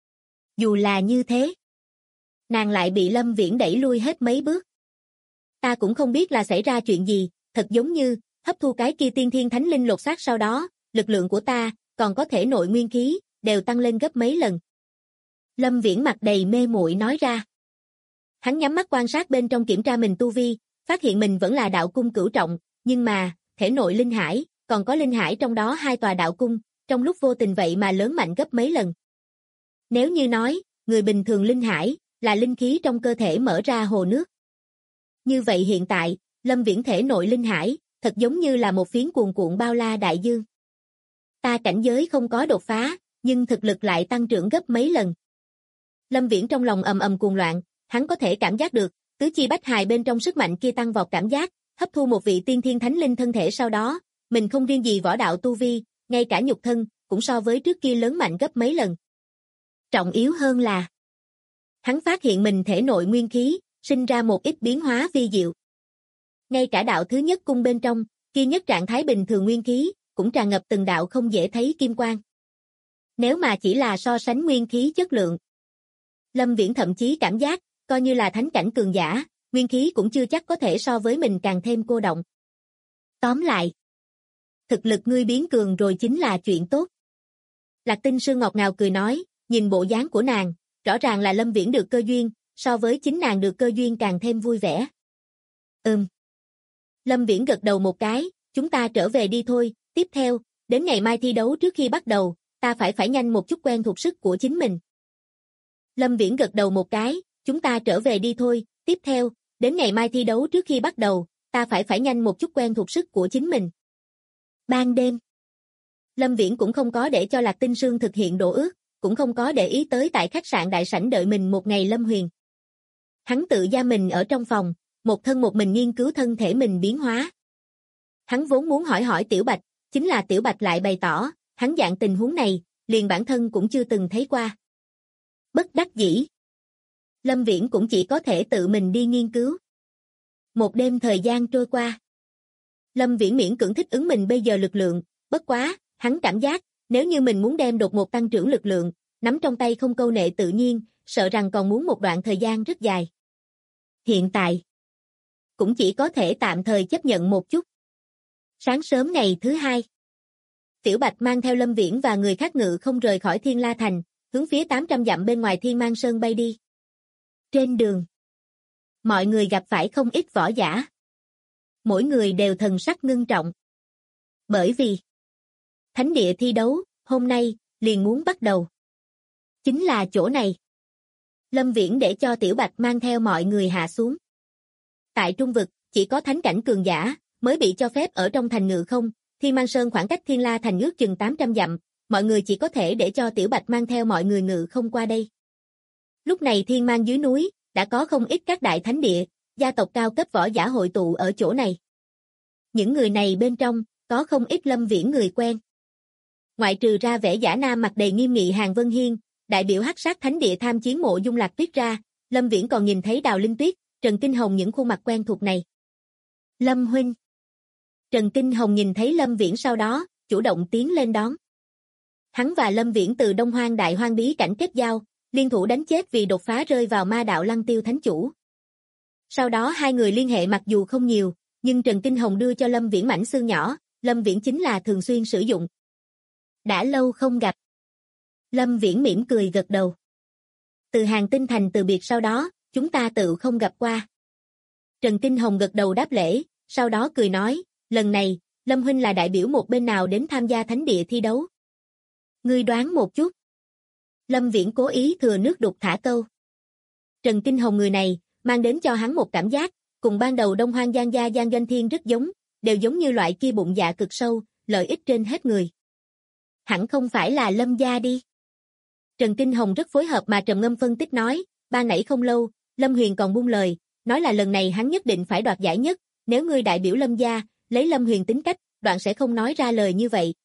B: Dù là như thế, nàng lại bị Lâm Viễn đẩy lui hết mấy bước. Ta cũng không biết là xảy ra chuyện gì, thật giống như hấp thu cái kia tiên thiên thánh linh lột xác sau đó, lực lượng của ta, còn có thể nội nguyên khí, đều tăng lên gấp mấy lần. Lâm Viễn mặt đầy mê muội nói ra. Hắn nhắm mắt quan sát bên trong kiểm tra mình tu vi, phát hiện mình vẫn là đạo cung cửu trọng, nhưng mà, thể nội linh hải, còn có linh hải trong đó 2 tòa đạo cung, trong lúc vô tình vậy mà lớn mạnh gấp mấy lần. Nếu như nói, người bình thường linh hải, là linh khí trong cơ thể mở ra hồ nước. Như vậy hiện tại, Lâm Viễn thể nội linh hải, thật giống như là một phiến cuồn cuộn bao la đại dương. Ta cảnh giới không có đột phá, nhưng thực lực lại tăng trưởng gấp mấy lần. Lâm Viễn trong lòng ầm ầm cuồng loạn, hắn có thể cảm giác được, tứ chi bách hài bên trong sức mạnh kia tăng vọt cảm giác, hấp thu một vị tiên thiên thánh linh thân thể sau đó, mình không riêng gì võ đạo tu vi, ngay cả nhục thân, cũng so với trước kia lớn mạnh gấp mấy lần. Trọng yếu hơn là, hắn phát hiện mình thể nội nguyên khí, sinh ra một ít biến hóa vi diệu. Ngay cả đạo thứ nhất cung bên trong, kia nhất trạng thái bình thường nguyên khí, cũng tràn ngập từng đạo không dễ thấy kim quang. Nếu mà chỉ là so sánh nguyên khí chất lượng, Lâm Viễn thậm chí cảm giác, coi như là thánh cảnh cường giả, nguyên khí cũng chưa chắc có thể so với mình càng thêm cô động. Tóm lại, thực lực ngươi biến cường rồi chính là chuyện tốt. Lạc Tinh Sương ngọt ngào cười nói, nhìn bộ dáng của nàng, rõ ràng là Lâm Viễn được cơ duyên, so với chính nàng được cơ duyên càng thêm vui vẻ. Lâm Viễn gật đầu một cái, chúng ta trở về đi thôi, tiếp theo, đến ngày mai thi đấu trước khi bắt đầu, ta phải nhanh một chút quen thuộc sức của chính mình. Lâm Viễn gật đầu một cái, chúng ta trở về đi thôi, tiếp theo, đến ngày mai thi đấu trước khi bắt đầu, ta phải nhanh một chút quen thuộc sức của chính mình. Ban đêm, Lâm Viễn cũng không có để cho Lạc Tinh Sương thực hiện đồ ước, cũng không có để ý tới tại khách sạn đại sảnh đợi mình một ngày Lâm Huyền. Hắn tự giam mình ở trong phòng, một thân một mình nghiên cứu thân thể mình biến hóa. Hắn vốn muốn hỏi Tiểu Bạch, chính là Tiểu Bạch lại bày tỏ, hắn dạng tình huống này, liền bản thân cũng chưa từng thấy qua. Bất đắc dĩ, Lâm Viễn cũng chỉ có thể tự mình đi nghiên cứu. Một đêm thời gian trôi qua, Lâm Viễn miễn cưỡng thích ứng mình bây giờ lực lượng, bất quá, hắn cảm giác, nếu như mình muốn đem đột ngột tăng trưởng lực lượng, nắm trong tay không câu nệ tự nhiên, sợ rằng còn muốn một đoạn thời gian rất dài. Hiện tại, cũng chỉ có thể tạm thời chấp nhận một chút. Sáng sớm ngày thứ 2, Tiểu Bạch mang theo Lâm Viễn và người khác ngự không rời khỏi Thiên La Thành, hướng phía 800 dặm bên ngoài Thiên Mang Sơn bay đi. Trên đường, mọi người gặp phải không ít võ giả. Mỗi người đều thần sắc ngưng trọng. Bởi vì, thánh địa thi đấu, hôm nay, liền muốn bắt đầu. Chính là chỗ này. Lâm Viễn để cho Tiểu Bạch mang theo mọi người hạ xuống. Tại trung vực, chỉ có thánh cảnh cường giả, mới bị cho phép ở trong thành ngự không, Thiên Mang Sơn khoảng cách Thiên La Thành ước chừng 800 dặm, mọi người chỉ có thể để cho Tiểu Bạch mang theo mọi người ngự không qua đây. Lúc này Thiên Mang dưới núi, đã có không ít các đại thánh địa, gia tộc cao cấp võ giả hội tụ ở chỗ này. Những người này bên trong, có không ít Lâm Viễn người quen. Ngoại trừ ra vẻ giả nam mặt đầy nghiêm nghị Hàn Vân Hiên, đại biểu Hắc Sát Thánh Địa tham chiến Mộ Dung Lạc Tuyết ra, Lâm Viễn còn nhìn thấy Đào Linh Tuyết, Trần Kinh Hồng những khuôn mặt quen thuộc này. Lâm huynh. Trần Kinh Hồng nhìn thấy Lâm Viễn sau đó, chủ động tiến lên đón. Hắn và Lâm Viễn từ Đông Hoang Đại Hoang bí cảnh kết giao, liên thủ đánh chết vì đột phá rơi vào ma đạo Lăng Tiêu Thánh Chủ. Sau đó hai người liên hệ mặc dù không nhiều, nhưng Trần Kinh Hồng đưa cho Lâm Viễn mảnh xương nhỏ, Lâm Viễn chính là thường xuyên sử dụng. Đã lâu không gặp. Lâm Viễn mỉm cười gật đầu. Từ Hàng Tinh Thành từ biệt sau đó, chúng ta tự không gặp qua. Trần Kinh Hồng gật đầu đáp lễ, sau đó cười nói, lần này, Lâm huynh là đại biểu một bên nào đến tham gia thánh địa thi đấu? Ngươi đoán một chút. Lâm Viễn cố ý thừa nước đục thả câu. Trần Kinh Hồng người này, mang đến cho hắn một cảm giác, cùng ban đầu Đông Hoang Giang gia Giang Doanh Thiên rất giống, đều giống như loại kia bụng dạ cực sâu, lợi ích trên hết người. Hẳn không phải là Lâm gia đi. Trần Kinh Hồng rất phối hợp mà trầm ngâm phân tích nói, ban nãy không lâu, Lâm Huyền còn buông lời, nói là lần này hắn nhất định phải đoạt giải nhất, nếu ngươi đại biểu Lâm gia, lấy Lâm Huyền tính cách, đoạn sẽ không nói ra lời như vậy.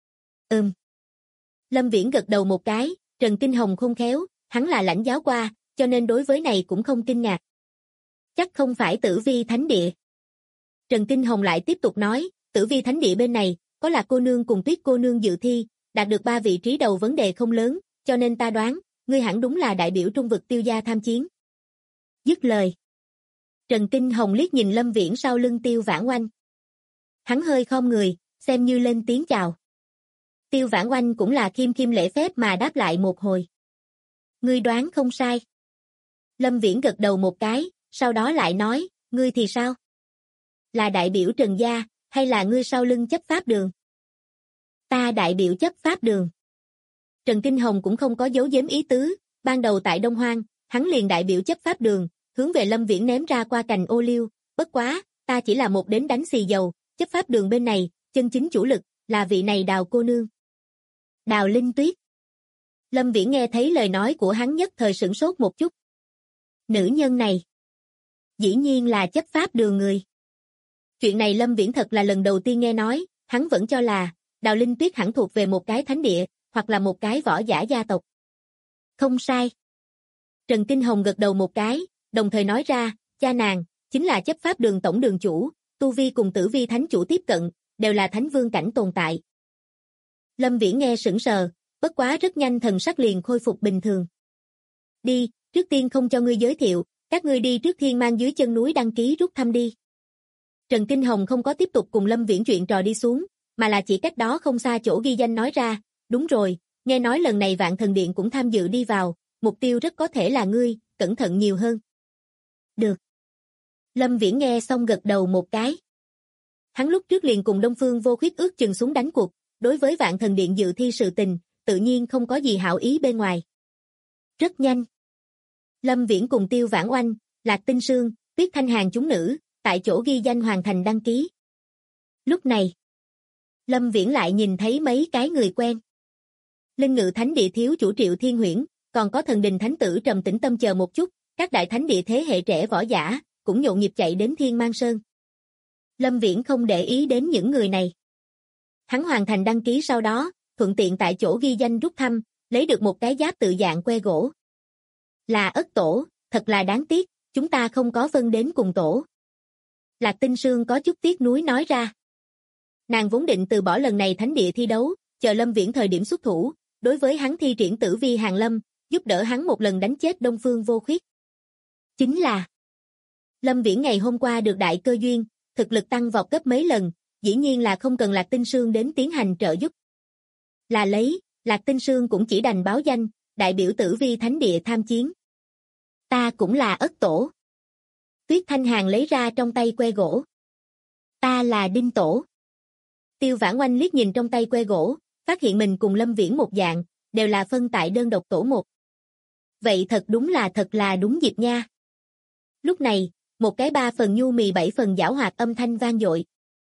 B: Lâm Viễn gật đầu một cái, Trần Kinh Hồng khôn khéo, hắn là lãnh giáo qua, cho nên đối với này cũng không kinh ngạc. Chắc không phải Tử Vi Thánh Địa. Trần Kinh Hồng lại tiếp tục nói, Tử Vi Thánh Địa bên này, có Lạc cô nương cùng Tuyết cô nương dự thi, đạt được 3 vị trí đầu vấn đề không lớn, cho nên ta đoán, ngươi hẳn đúng là đại biểu Trung vực Tiêu gia tham chiến. Dứt lời. Trần Kinh Hồng liếc nhìn Lâm Viễn sau lưng Tiêu Vãn Oanh. Hắn hơi khom người, xem như lên tiếng chào. Tiêu Vãn Oanh cũng là khiêm khiêm lễ phép mà đáp lại một hồi. Ngươi đoán không sai. Lâm Viễn gật đầu một cái, sau đó lại nói, ngươi thì sao? Là đại biểu Trần gia, hay là ngươi sau lưng chấp pháp đường? Ta đại biểu chấp pháp đường. Trần Kinh Hồng cũng không có giấu giếm ý tứ, ban đầu tại Đông Hoang, hắn liền đại biểu chấp pháp đường, hướng về Lâm Viễn ném ra qua cành ô liu, bất quá, ta chỉ là một đến đánh xì dầu, chấp pháp đường bên này, chân chính chủ lực, là vị này Đào cô nương. Đào Linh Tuyết. Lâm Viễn nghe thấy lời nói của hắn nhất thời sửng sốt một chút. Nữ nhân này, dĩ nhiên là chấp pháp đường người. Chuyện này Lâm Viễn thật là lần đầu tiên nghe nói, hắn vẫn cho là, Đào Linh Tuyết hẳn thuộc về một cái thánh địa, hoặc là một cái võ giả gia tộc. Không sai. Trần Kinh Hồng gật đầu một cái, đồng thời nói ra, cha nàng, chính là chấp pháp đường tổng đường chủ, tu vi cùng Tử Vi Thánh Chủ tiếp cận, đều là thánh vương cảnh tồn tại. Lâm Viễn nghe sững sờ, bất quá rất nhanh thần sắc liền khôi phục bình thường. Đi, trước tiên không cho ngươi giới thiệu, các ngươi đi trước Thiên Mang dưới chân núi đăng ký rút thăm đi. Trần Kinh Hồng không có tiếp tục cùng Lâm Viễn chuyện trò đi xuống, mà là chỉ cách đó không xa chỗ ghi danh nói ra, đúng rồi, nghe nói lần này Vạn Thần Điện cũng tham dự đi vào, mục tiêu rất có thể là ngươi, cẩn thận nhiều hơn. Được. Lâm Viễn nghe xong gật đầu một cái. Hắn lúc trước liền cùng Đông Phương Vô Khuyết ước chừng xuống đánh cuộc, đối với Vạn Thần Điện dự thi sự tình, tự nhiên không có gì hảo ý bên ngoài. Rất nhanh. Lâm Viễn cùng Tiêu Vãn Oanh, Lạc Tinh Sương, Tuyết Thanh Hàn chúng nữ, tại chỗ ghi danh hoàn thành đăng ký. Lúc này, Lâm Viễn lại nhìn thấy mấy cái người quen. Linh Ngự Thánh Địa thiếu chủ Triệu Thiên Huyễn, còn có Thần Đình Thánh Tử Trầm Tĩnh Tâm chờ một chút, các đại thánh địa thế hệ trẻ võ giả, cũng nhộn nhịp chạy đến Thiên Mang Sơn. Lâm Viễn không để ý đến những người này. Hắn hoàn thành đăng ký sau đó, thuận tiện tại chỗ ghi danh rút thăm, lấy được một cái giáp tự dạng que gỗ. Là Ất tổ, thật là đáng tiếc, chúng ta không có phân đến cùng tổ. Lạc Tinh Sương có chút tiếc nuối nói ra. Nàng vốn định từ bỏ lần này thánh địa thi đấu, chờ Lâm Viễn thời điểm xuất thủ, đối với hắn thi triển Tử Vi Hàng Lâm, giúp đỡ hắn một lần đánh chết Đông Phương Vô Khuyết. Chính là Lâm Viễn ngày hôm qua được đại cơ duyên, thực lực tăng vọt gấp mấy lần, dĩ nhiên là không cần Lạc Tinh Sương đến tiến hành trợ giúp. Là lấy, Lạc Tinh Sương cũng chỉ đành báo danh, đại biểu Tử Vi Thánh Địa tham chiến. Ta cũng là Ất tổ. Tuyết Thanh Hàn lấy ra trong tay que gỗ. Ta là Đinh tổ. Tiêu Vãn Oanh liếc nhìn trong tay que gỗ, phát hiện mình cùng Lâm Viễn một dạng, đều là phân tại đơn độc tổ một. Vậy thật là đúng dịp nha. Lúc này, một cái 3 phần nhu mì 7 phần giảo hoạt âm thanh vang dội.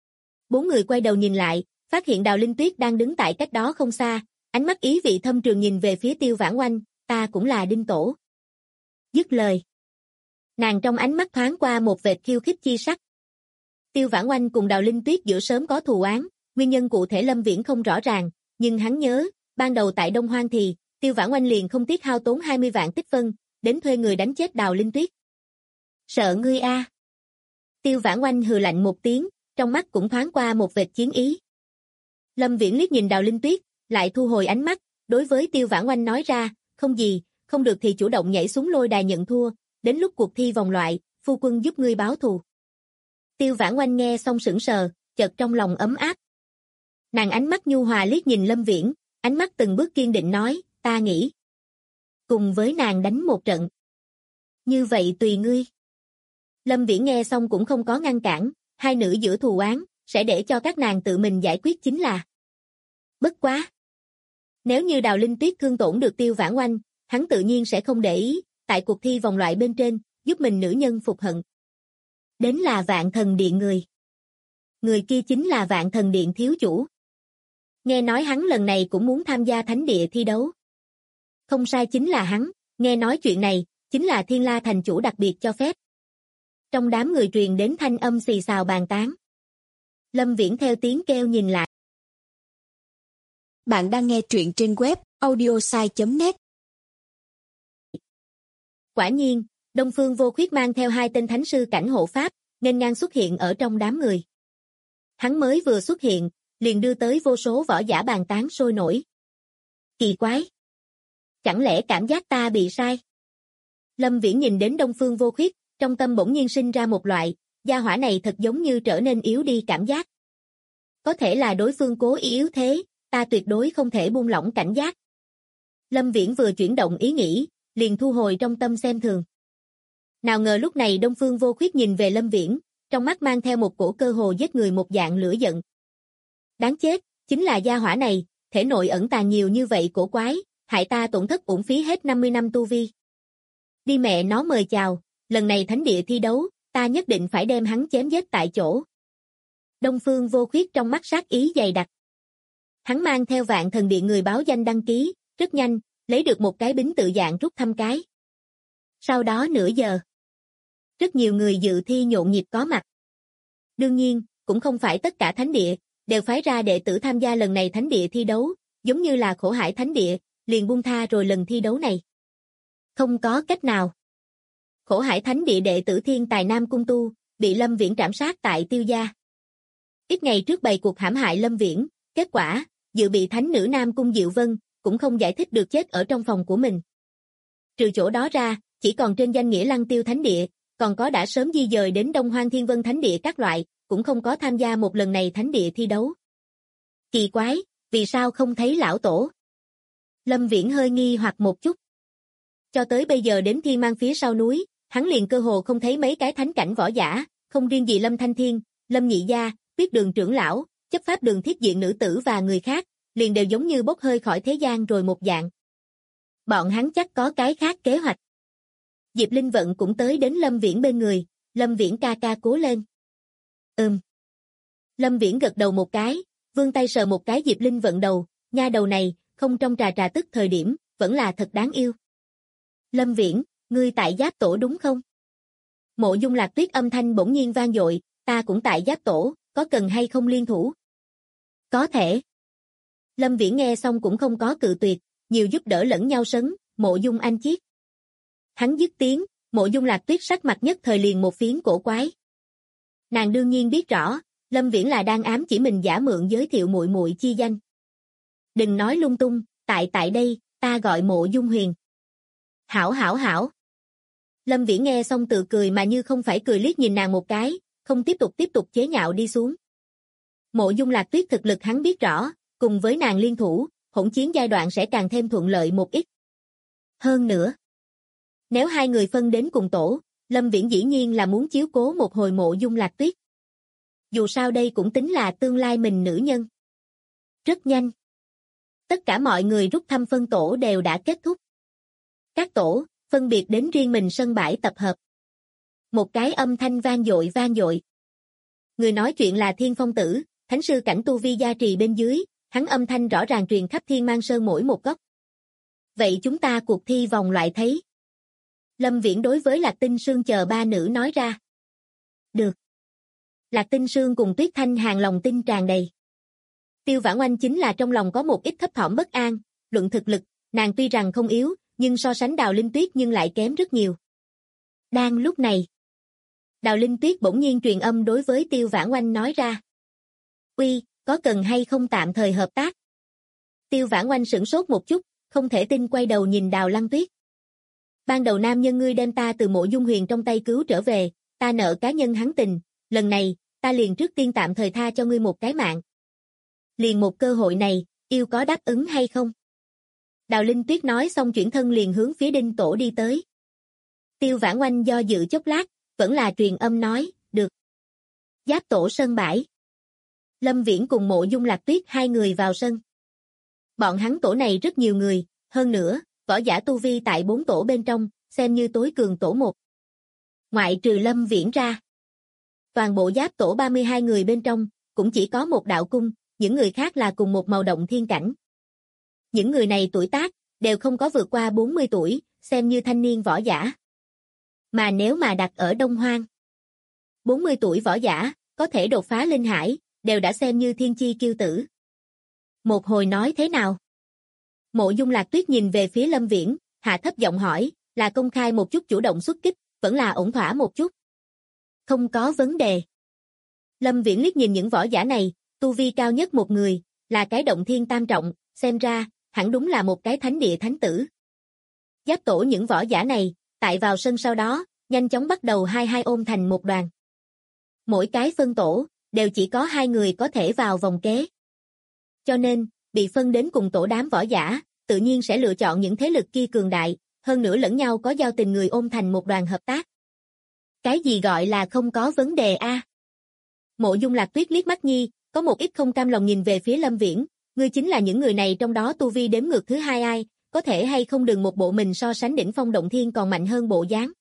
B: 4 người quay đầu nhìn lại, phát hiện Đào Linh Tuyết đang đứng tại cách đó không xa, ánh mắt ý vị thâm trường nhìn về phía Tiêu Vãn Oanh, ta cũng là Đinh tổ. Dứt lời. Nàng trong ánh mắt thoáng qua một vệt khiêu khích chi sắc. Tiêu Vãn Oanh cùng Đào Linh Tuyết giữa sớm có thù oán, nguyên nhân cụ thể Lâm Viễn không rõ ràng, nhưng hắn nhớ, ban đầu tại Đông Hoang thì, Tiêu Vãn Oanh liền không tiếc hao tốn 20 vạn tích phân, đến thuê người đánh chết Đào Linh Tuyết. Sợ ngươi a. Tiêu Vãn Oanh hừ lạnh một tiếng, trong mắt cũng thoáng qua một vệt chiến ý. Lâm Viễn liếc nhìn Đào Linh Tuyết, lại thu hồi ánh mắt, đối với Tiêu Vãn Oanh nói ra, không gì, không được thì chủ động nhảy xuống lôi đài nhận thua, đến lúc cuộc thi vòng loại, phu quân giúp ngươi báo thù. Tiêu Vãn Oanh nghe xong sững sờ, chợt trong lòng ấm áp. Nàng ánh mắt nhu hòa liếc nhìn Lâm Viễn, ánh mắt từng bước kiên định nói, ta nghĩ cùng với nàng đánh một trận. Như vậy tùy ngươi. Lâm Viễn nghe xong cũng không có ngăn cản, hai nữ giữa thù oán, sẽ để cho các nàng tự mình giải quyết chính là. Bất quá. Nếu như Đào Linh Tuyết thương tổn được Tiêu Vãn Oanh, hắn tự nhiên sẽ không để ý, tại cuộc thi vòng loại bên trên, giúp mình nữ nhân phục hận. Đến là Vạn Thần Điện người. Người kia chính là Vạn Thần Điện thiếu chủ. Nghe nói hắn lần này cũng muốn tham gia thánh địa thi đấu. Không sai, chính là hắn, nghe nói chuyện này, chính là Thiên La thành chủ đặc biệt cho phép. Trong đám người truyền đến thanh âm xì xào bàn tán. Lâm Viễn theo tiếng kêu nhìn lại.
C: Bạn đang nghe truyện trên web audiosai.net.
B: Quả nhiên, Đông Phương Vô Khuyết mang theo hai tên thánh sư cảnh hộ pháp, nghênh ngang xuất hiện ở trong đám người. Hắn mới vừa xuất hiện, liền đưa tới vô số võ giả bàn tán sôi nổi. Kỳ quái! Chẳng lẽ cảm giác ta bị sai? Lâm Viễn nhìn đến Đông Phương Vô Khuyết, trong tâm bỗng nhiên sinh ra một loại, gia hỏa này thật giống như trở nên yếu đi cảm giác. Có thể là đối phương cố ý yếu thế, ta tuyệt đối không thể buông lỏng cảnh giác. Lâm Viễn vừa chuyển động ý nghĩ, liền thu hồi trong tâm xem thường. Nào ngờ lúc này Đông Phương Vô Khuyết nhìn về Lâm Viễn, trong mắt mang theo một cổ cơ hồ giết người một dạng lửa giận. Đáng chết, chính là gia hỏa này, thể nội ẩn tàng nhiều như vậy cổ quái, hại ta tổn thất uổng phí hết 50 năm tu vi. Đi mẹ nó mời chào, lần này thánh địa thi đấu, ta nhất định phải đem hắn chém giết tại chỗ. Đông Phương Vô Khuyết trong mắt sát ý dày đặc. Hắn mang theo Vạn Thần Điện người báo danh đăng ký, rất nhanh, lấy được một cái bính tự dạng rút thăm cái. Sau đó nửa giờ, rất nhiều người dự thi nhộn nhịp có mặt. Đương nhiên, cũng không phải tất cả thánh địa đều phái ra đệ tử tham gia lần này thánh địa thi đấu, giống như là Khổ Hải thánh địa, liền buông tha rồi lần thi đấu này. Không có cách nào. Khổ Hải thánh địa đệ tử thiên tài Nam Cung Tu, bị Lâm Viễn trảm sát tại Tiêu gia. Ít ngày trước bày cuộc hãm hại Lâm Viễn, kết quả, dự bị thánh nữ Nam Cung Diệu Vân, cũng không giải thích được chết ở trong phòng của mình. Trừ chỗ đó ra, chỉ còn trên danh nghĩa Lăng Tiêu thánh địa, còn có đã sớm di dời đến Đông Hoang Thiên Vân thánh địa các loại, cũng không có tham gia một lần này thánh địa thi đấu. Kỳ quái, vì sao không thấy lão tổ? Lâm Viễn hơi nghi hoặc một chút. Cho tới bây giờ đến Thiên Mang phía sau núi, hắn liền cơ hồ không thấy mấy cái thánh cảnh võ giả, không riêng gì Lâm Thanh Thiên, Lâm Nhị Gia, Tuyết Đường trưởng lão, chấp pháp đường thiết diện nữ tử và người khác, liền đều giống như bốc hơi khỏi thế gian rồi một dạng. Bọn hắn chắc có cái khác kế hoạch. Diệp Linh Vận cũng tới đến Lâm Viễn bên người, Lâm Viễn ca ca cố lên. Lâm Viễn gật đầu một cái, vươn tay sờ một cái Diệp Linh Vận đầu, nha đầu này, không trong trà trà tức thời điểm, vẫn là thật đáng yêu. Lâm Viễn, ngươi tại Giáp Tổ đúng không? Mộ Dung Lạc Tuyết âm thanh bỗng nhiên vang dội, ta cũng tại Giáp Tổ, có cần hay không liên thủ? Có thể. Lâm Viễn nghe xong cũng không có cự tuyệt, nhiều giúp đỡ lẫn nhau sấn, Mộ Dung anh chiết. Hắn dứt tiếng, Mộ Dung Lạc Tuyết sắc mặt nhất thời liền một phiến cổ quái. Nàng đương nhiên biết rõ, Lâm Viễn là đang ám chỉ mình giả mượn giới thiệu muội muội chi danh. Đừng nói lung tung, tại đây, ta gọi Mộ Dung Huyền. Hảo. Lâm Viễn nghe xong tự cười mà như không phải cười liếc nhìn nàng một cái, không tiếp tục chế nhạo đi xuống. Mộ Dung Lạc Tuyết thực lực hắn biết rõ, cùng với nàng liên thủ, hỗn chiến giai đoạn sẽ càng thêm thuận lợi một ít. Hơn nữa, nếu hai người phân đến cùng tổ, Lâm Viễn dĩ nhiên là muốn chiếu cố một hồi Mộ Dung Lạc Tuyết. Dù sao đây cũng tính là tương lai mình nữ nhân. Rất nhanh. Tất cả mọi người rút thăm phân tổ đều đã kết thúc. Các tổ, phân biệt đến riêng mình sân bãi tập hợp. Một cái âm thanh vang dội. Người nói chuyện là Thiên Phong Tử, thánh sư cảnh tu vi gia trì bên dưới, hắn âm thanh rõ ràng truyền khắp Thiên Mang Sơn mỗi một góc. Vậy chúng ta cuộc thi vòng loại thấy. Lâm Viễn đối với Lạc Tinh Sương chờ ba nữ nói ra. Được. Lạc Tinh Sương cùng Tuyết Thanh Hàn lòng tin tràn đầy. Tiêu Vãn Oanh chính là trong lòng có một ít thấp thỏm bất an, luận thực lực, nàng tuy rằng không yếu, nhưng so sánh Đào Linh Tuyết nhưng lại kém rất nhiều. Đang lúc này, Đào Linh Tuyết bỗng nhiên truyền âm đối với Tiêu Vãn Oanh nói ra. Uy, có cần hay không tạm thời hợp tác? Tiêu Vãn Oanh sửng sốt một chút, không thể tin quay đầu nhìn Đào Lăng Tuyết. Ban đầu nam nhân ngươi đem ta từ Mộ Dung Huyền trong tay cứu trở về, ta nợ cá nhân hắn tình, lần này, ta liền trước tiên tạm thời tha cho ngươi một cái mạng. Liền một cơ hội này, yêu có đáp ứng hay không? Đào Linh Tuyết nói xong chuyển thân liền hướng phía Đinh Tổ đi tới. Tiêu Vãn Oanh do dự chốc lát, vẫn là truyền âm nói, được. Giáp Tổ sân bãi. Lâm Viễn cùng Mộ Dung Lạc Tuyết hai người vào sân. Bọn hắn tổ này rất nhiều người, hơn nữa, võ giả tu vi tại 4 tổ bên trong, xem như tối cường tổ 1. Ngoại trừ Lâm Viễn ra. Toàn bộ giáp tổ 32 người bên trong, cũng chỉ có một đạo cung, những người khác là cùng một màu động thiên cảnh. Những người này tuổi tác, đều không có vượt qua 40 tuổi, xem như thanh niên võ giả. Mà nếu mà đặt ở Đông Hoang, 40 tuổi võ giả, có thể đột phá linh hải, đều đã xem như thiên chi kiêu tử. Một hồi nói thế nào? Mộ Dung Lạc Tuyết nhìn về phía Lâm Viễn, hạ thấp giọng hỏi, là công khai một chút chủ động xuất kích, vẫn là ổn thỏa một chút. Không có vấn đề. Lâm Viễn liếc nhìn những võ giả này, tu vi cao nhất một người, là cái động thiên tam trọng, xem ra, hẳn đúng là một cái thánh địa thánh tử. Giáp tổ những võ giả này, tại vào sân sau đó, nhanh chóng bắt đầu hai ôm thành một đoàn. Mỗi cái phân tổ, đều chỉ có 2 người có thể vào vòng kế. Cho nên, bị phân đến cùng tổ đám võ giả, tự nhiên sẽ lựa chọn những thế lực kia cường đại, hơn nữa lẫn nhau có giao tình người ôm thành một đoàn hợp tác. Cái gì gọi là không có vấn đề a? Mộ Dung Lạc Tuyết liếc mắt nhi, có một ít không cam lòng nhìn về phía Lâm Viễn, ngươi chính là những người này trong đó tu vi đếm ngược thứ 2 ai, có thể hay không đừng một bộ mình so sánh đỉnh phong động thiên còn mạnh hơn bộ dáng.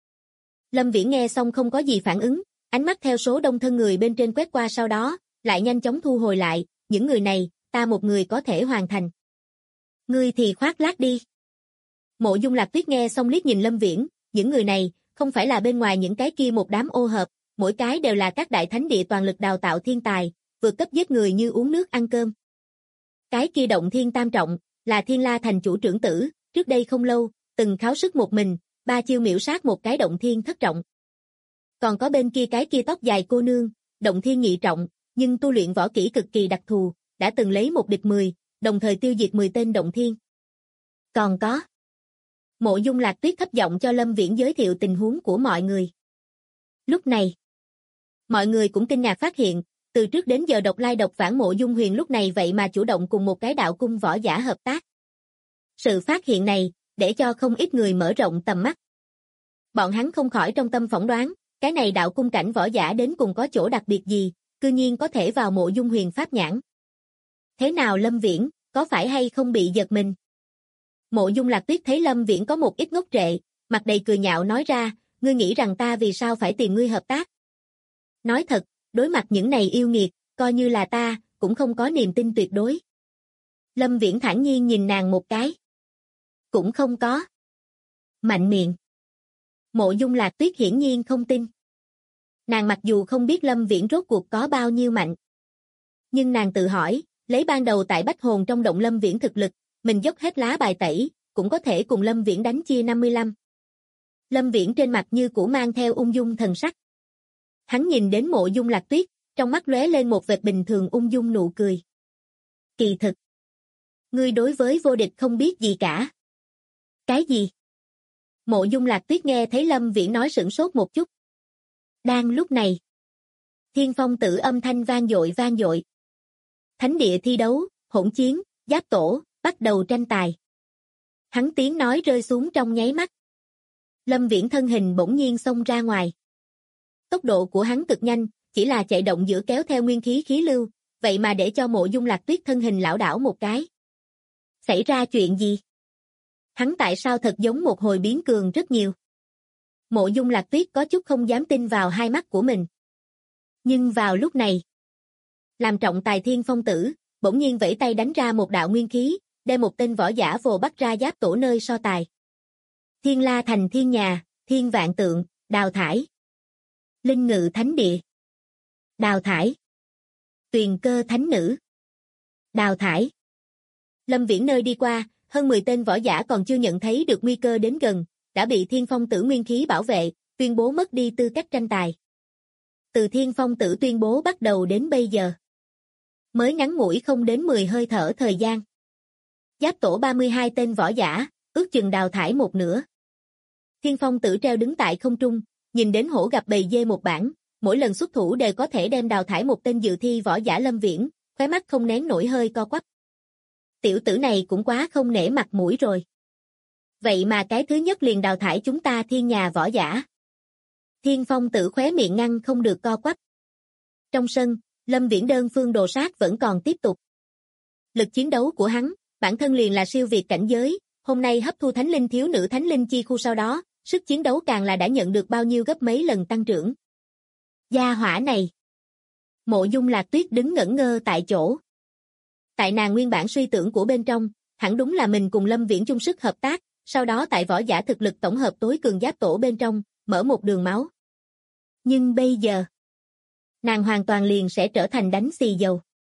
B: Lâm Viễn nghe xong không có gì phản ứng, ánh mắt theo số đông thân người bên trên quét qua sau đó, lại nhanh chóng thu hồi lại, những người này, ta một người có thể hoàn thành. Ngươi thì khoác lác đi. Mộ Dung Lạc Tuyết nghe xong liếc nhìn Lâm Viễn, những người này, không phải là bên ngoài những cái kia một đám ô hợp, mỗi cái đều là các đại thánh địa toàn lực đào tạo thiên tài, vượt cấp giết người như uống nước ăn cơm. Cái kia động thiên tam trọng, là Thiên La thành chủ trưởng tử, trước đây không lâu, từng kháo sức một mình, 3 chiêu miểu sát một cái động thiên thất trọng. Còn có bên kia cái kia tóc dài cô nương, động thiên nhị trọng, nhưng tu luyện võ kỹ cực kỳ đặc thù, đã từng lấy một địch 10, đồng thời tiêu diệt 10 tên động thiên. Còn có. Mộ Dung Lạc Tuyết thấp giọng cho Lâm Viễn giới thiệu tình huống của mọi người. Lúc này, mọi người cũng kinh ngạc phát hiện, từ trước đến giờ độc lai độc vãng Mộ Dung Huyền lúc này vậy mà chủ động cùng một cái đạo cung võ giả hợp tác. Sự phát hiện này, để cho không ít người mở rộng tầm mắt. Bọn hắn không khỏi trong tâm phỏng đoán, cái này đạo cung cảnh võ giả đến cùng có chỗ đặc biệt gì, cư nhiên có thể vào Mộ Dung Huyền pháp nhãn. Thế nào Lâm Viễn, có phải hay không bị giật mình? Mộ Dung Lạc Tuyết thấy Lâm Viễn có một ít ngốc trệ, mặt đầy cười nhạo nói ra, ngươi nghĩ rằng ta vì sao phải tìm ngươi hợp tác? Nói thật, đối mặt những này yêu nghiệt, coi như là ta, cũng không có niềm tin tuyệt đối. Lâm Viễn thản nhiên nhìn nàng một cái. Cũng không có. Mạnh miệng. Mộ Dung Lạc Tuyết hiển nhiên không tin. Nàng mặc dù không biết Lâm Viễn rốt cuộc có bao nhiêu mạnh. Nhưng nàng tự hỏi, lấy ban đầu tại Bách Hồn trong động Lâm Viễn thực lực, mình dốc hết lá bài tẩy, cũng có thể cùng Lâm Viễn đánh chia 55. Lâm Viễn trên mặt như cũ mang theo ung dung thần sắc. Hắn nhìn đến Mộ Dung Lạc Tuyết, trong mắt lóe lên một vệt bình thường ung dung nụ cười. Kỳ thực, ngươi đối với vô địch không biết gì cả. Cái gì? Mộ Dung Lạc Tuyết nghe thấy Lâm Viễn nói sửng sốt một chút. Đang lúc này, Thiên Phong Tử âm thanh vang dội vang dội. Thánh địa thi đấu, hỗn chiến, giáp tổ, bắt đầu tranh tài. Hắn tiếng nói rơi xuống trong nháy mắt. Lâm Viễn thân hình bỗng nhiên xông ra ngoài. Tốc độ của hắn cực nhanh, chỉ là chạy động giữa kéo theo nguyên khí khí lưu, vậy mà để cho Mộ Dung Lạc Tuyết thân hình lảo đảo một cái. Xảy ra chuyện gì? Hắn tại sao thật giống một hồi biến cường rất nhiều? Mộ Dung Lạc Tuyết có chút không dám tin vào hai mắt của mình. Nhưng vào lúc này, làm trọng tài Thiên Phong Tử, bỗng nhiên vẫy tay đánh ra một đạo nguyên khí, đem một tên võ giả vồ bắt ra giáp tổ nơi so tài. Thiên La Thành Thiên Nhà, Thiên Vạn Tượng, đào thải. Linh Ngự Thánh Địa, đào thải. Tuyền Cơ Thánh Nữ, đào thải. Lâm Viễn nơi đi qua, hơn 10 tên võ giả còn chưa nhận thấy được nguy cơ đến gần, đã bị Thiên Phong Tử nguyên khí bảo vệ, tuyên bố mất đi tư cách tranh tài. Từ Thiên Phong Tử tuyên bố bắt đầu đến bây giờ, mới ngắn ngủi không đến 10 hơi thở thời gian. Giáp tổ 32 tên võ giả, ước chừng đào thải một nửa. Thiên Phong Tử treo đứng tại không trung, nhìn đến hổ gặp bầy dê một bản, mỗi lần xuất thủ đều có thể đem đào thải một tên dự thi võ giả Lâm Viễn, khóe mắt không nén nổi hơi co quắp. Tiểu tử này cũng quá không nể mặt mũi rồi. Vậy mà cái thứ nhất liền đào thải chúng ta Thiên Nhà võ giả. Thiên Phong Tử khóe miệng ngăn không được co quắp. Trong sân, Lâm Viễn đơn phương đồ sát vẫn còn tiếp tục. Lực chiến đấu của hắn, bản thân liền là siêu việt cảnh giới, hôm nay hấp thu thánh linh thiếu nữ thánh linh chi khu sau đó, sức chiến đấu càng là đã nhận được bao nhiêu gấp mấy lần tăng trưởng. Gia hỏa này. Mộ Dung Lạc Tuyết đứng ngẩn ngơ tại chỗ. Tại nàng nguyên bản suy tưởng của bên trong, hẳn đúng là mình cùng Lâm Viễn chung sức hợp tác, sau đó tại võ giả thực lực tổng hợp tối cường giáp tổ bên trong, mở một đường máu. Nhưng bây giờ, nàng hoàn toàn liền sẽ trở thành đánh xì dầu.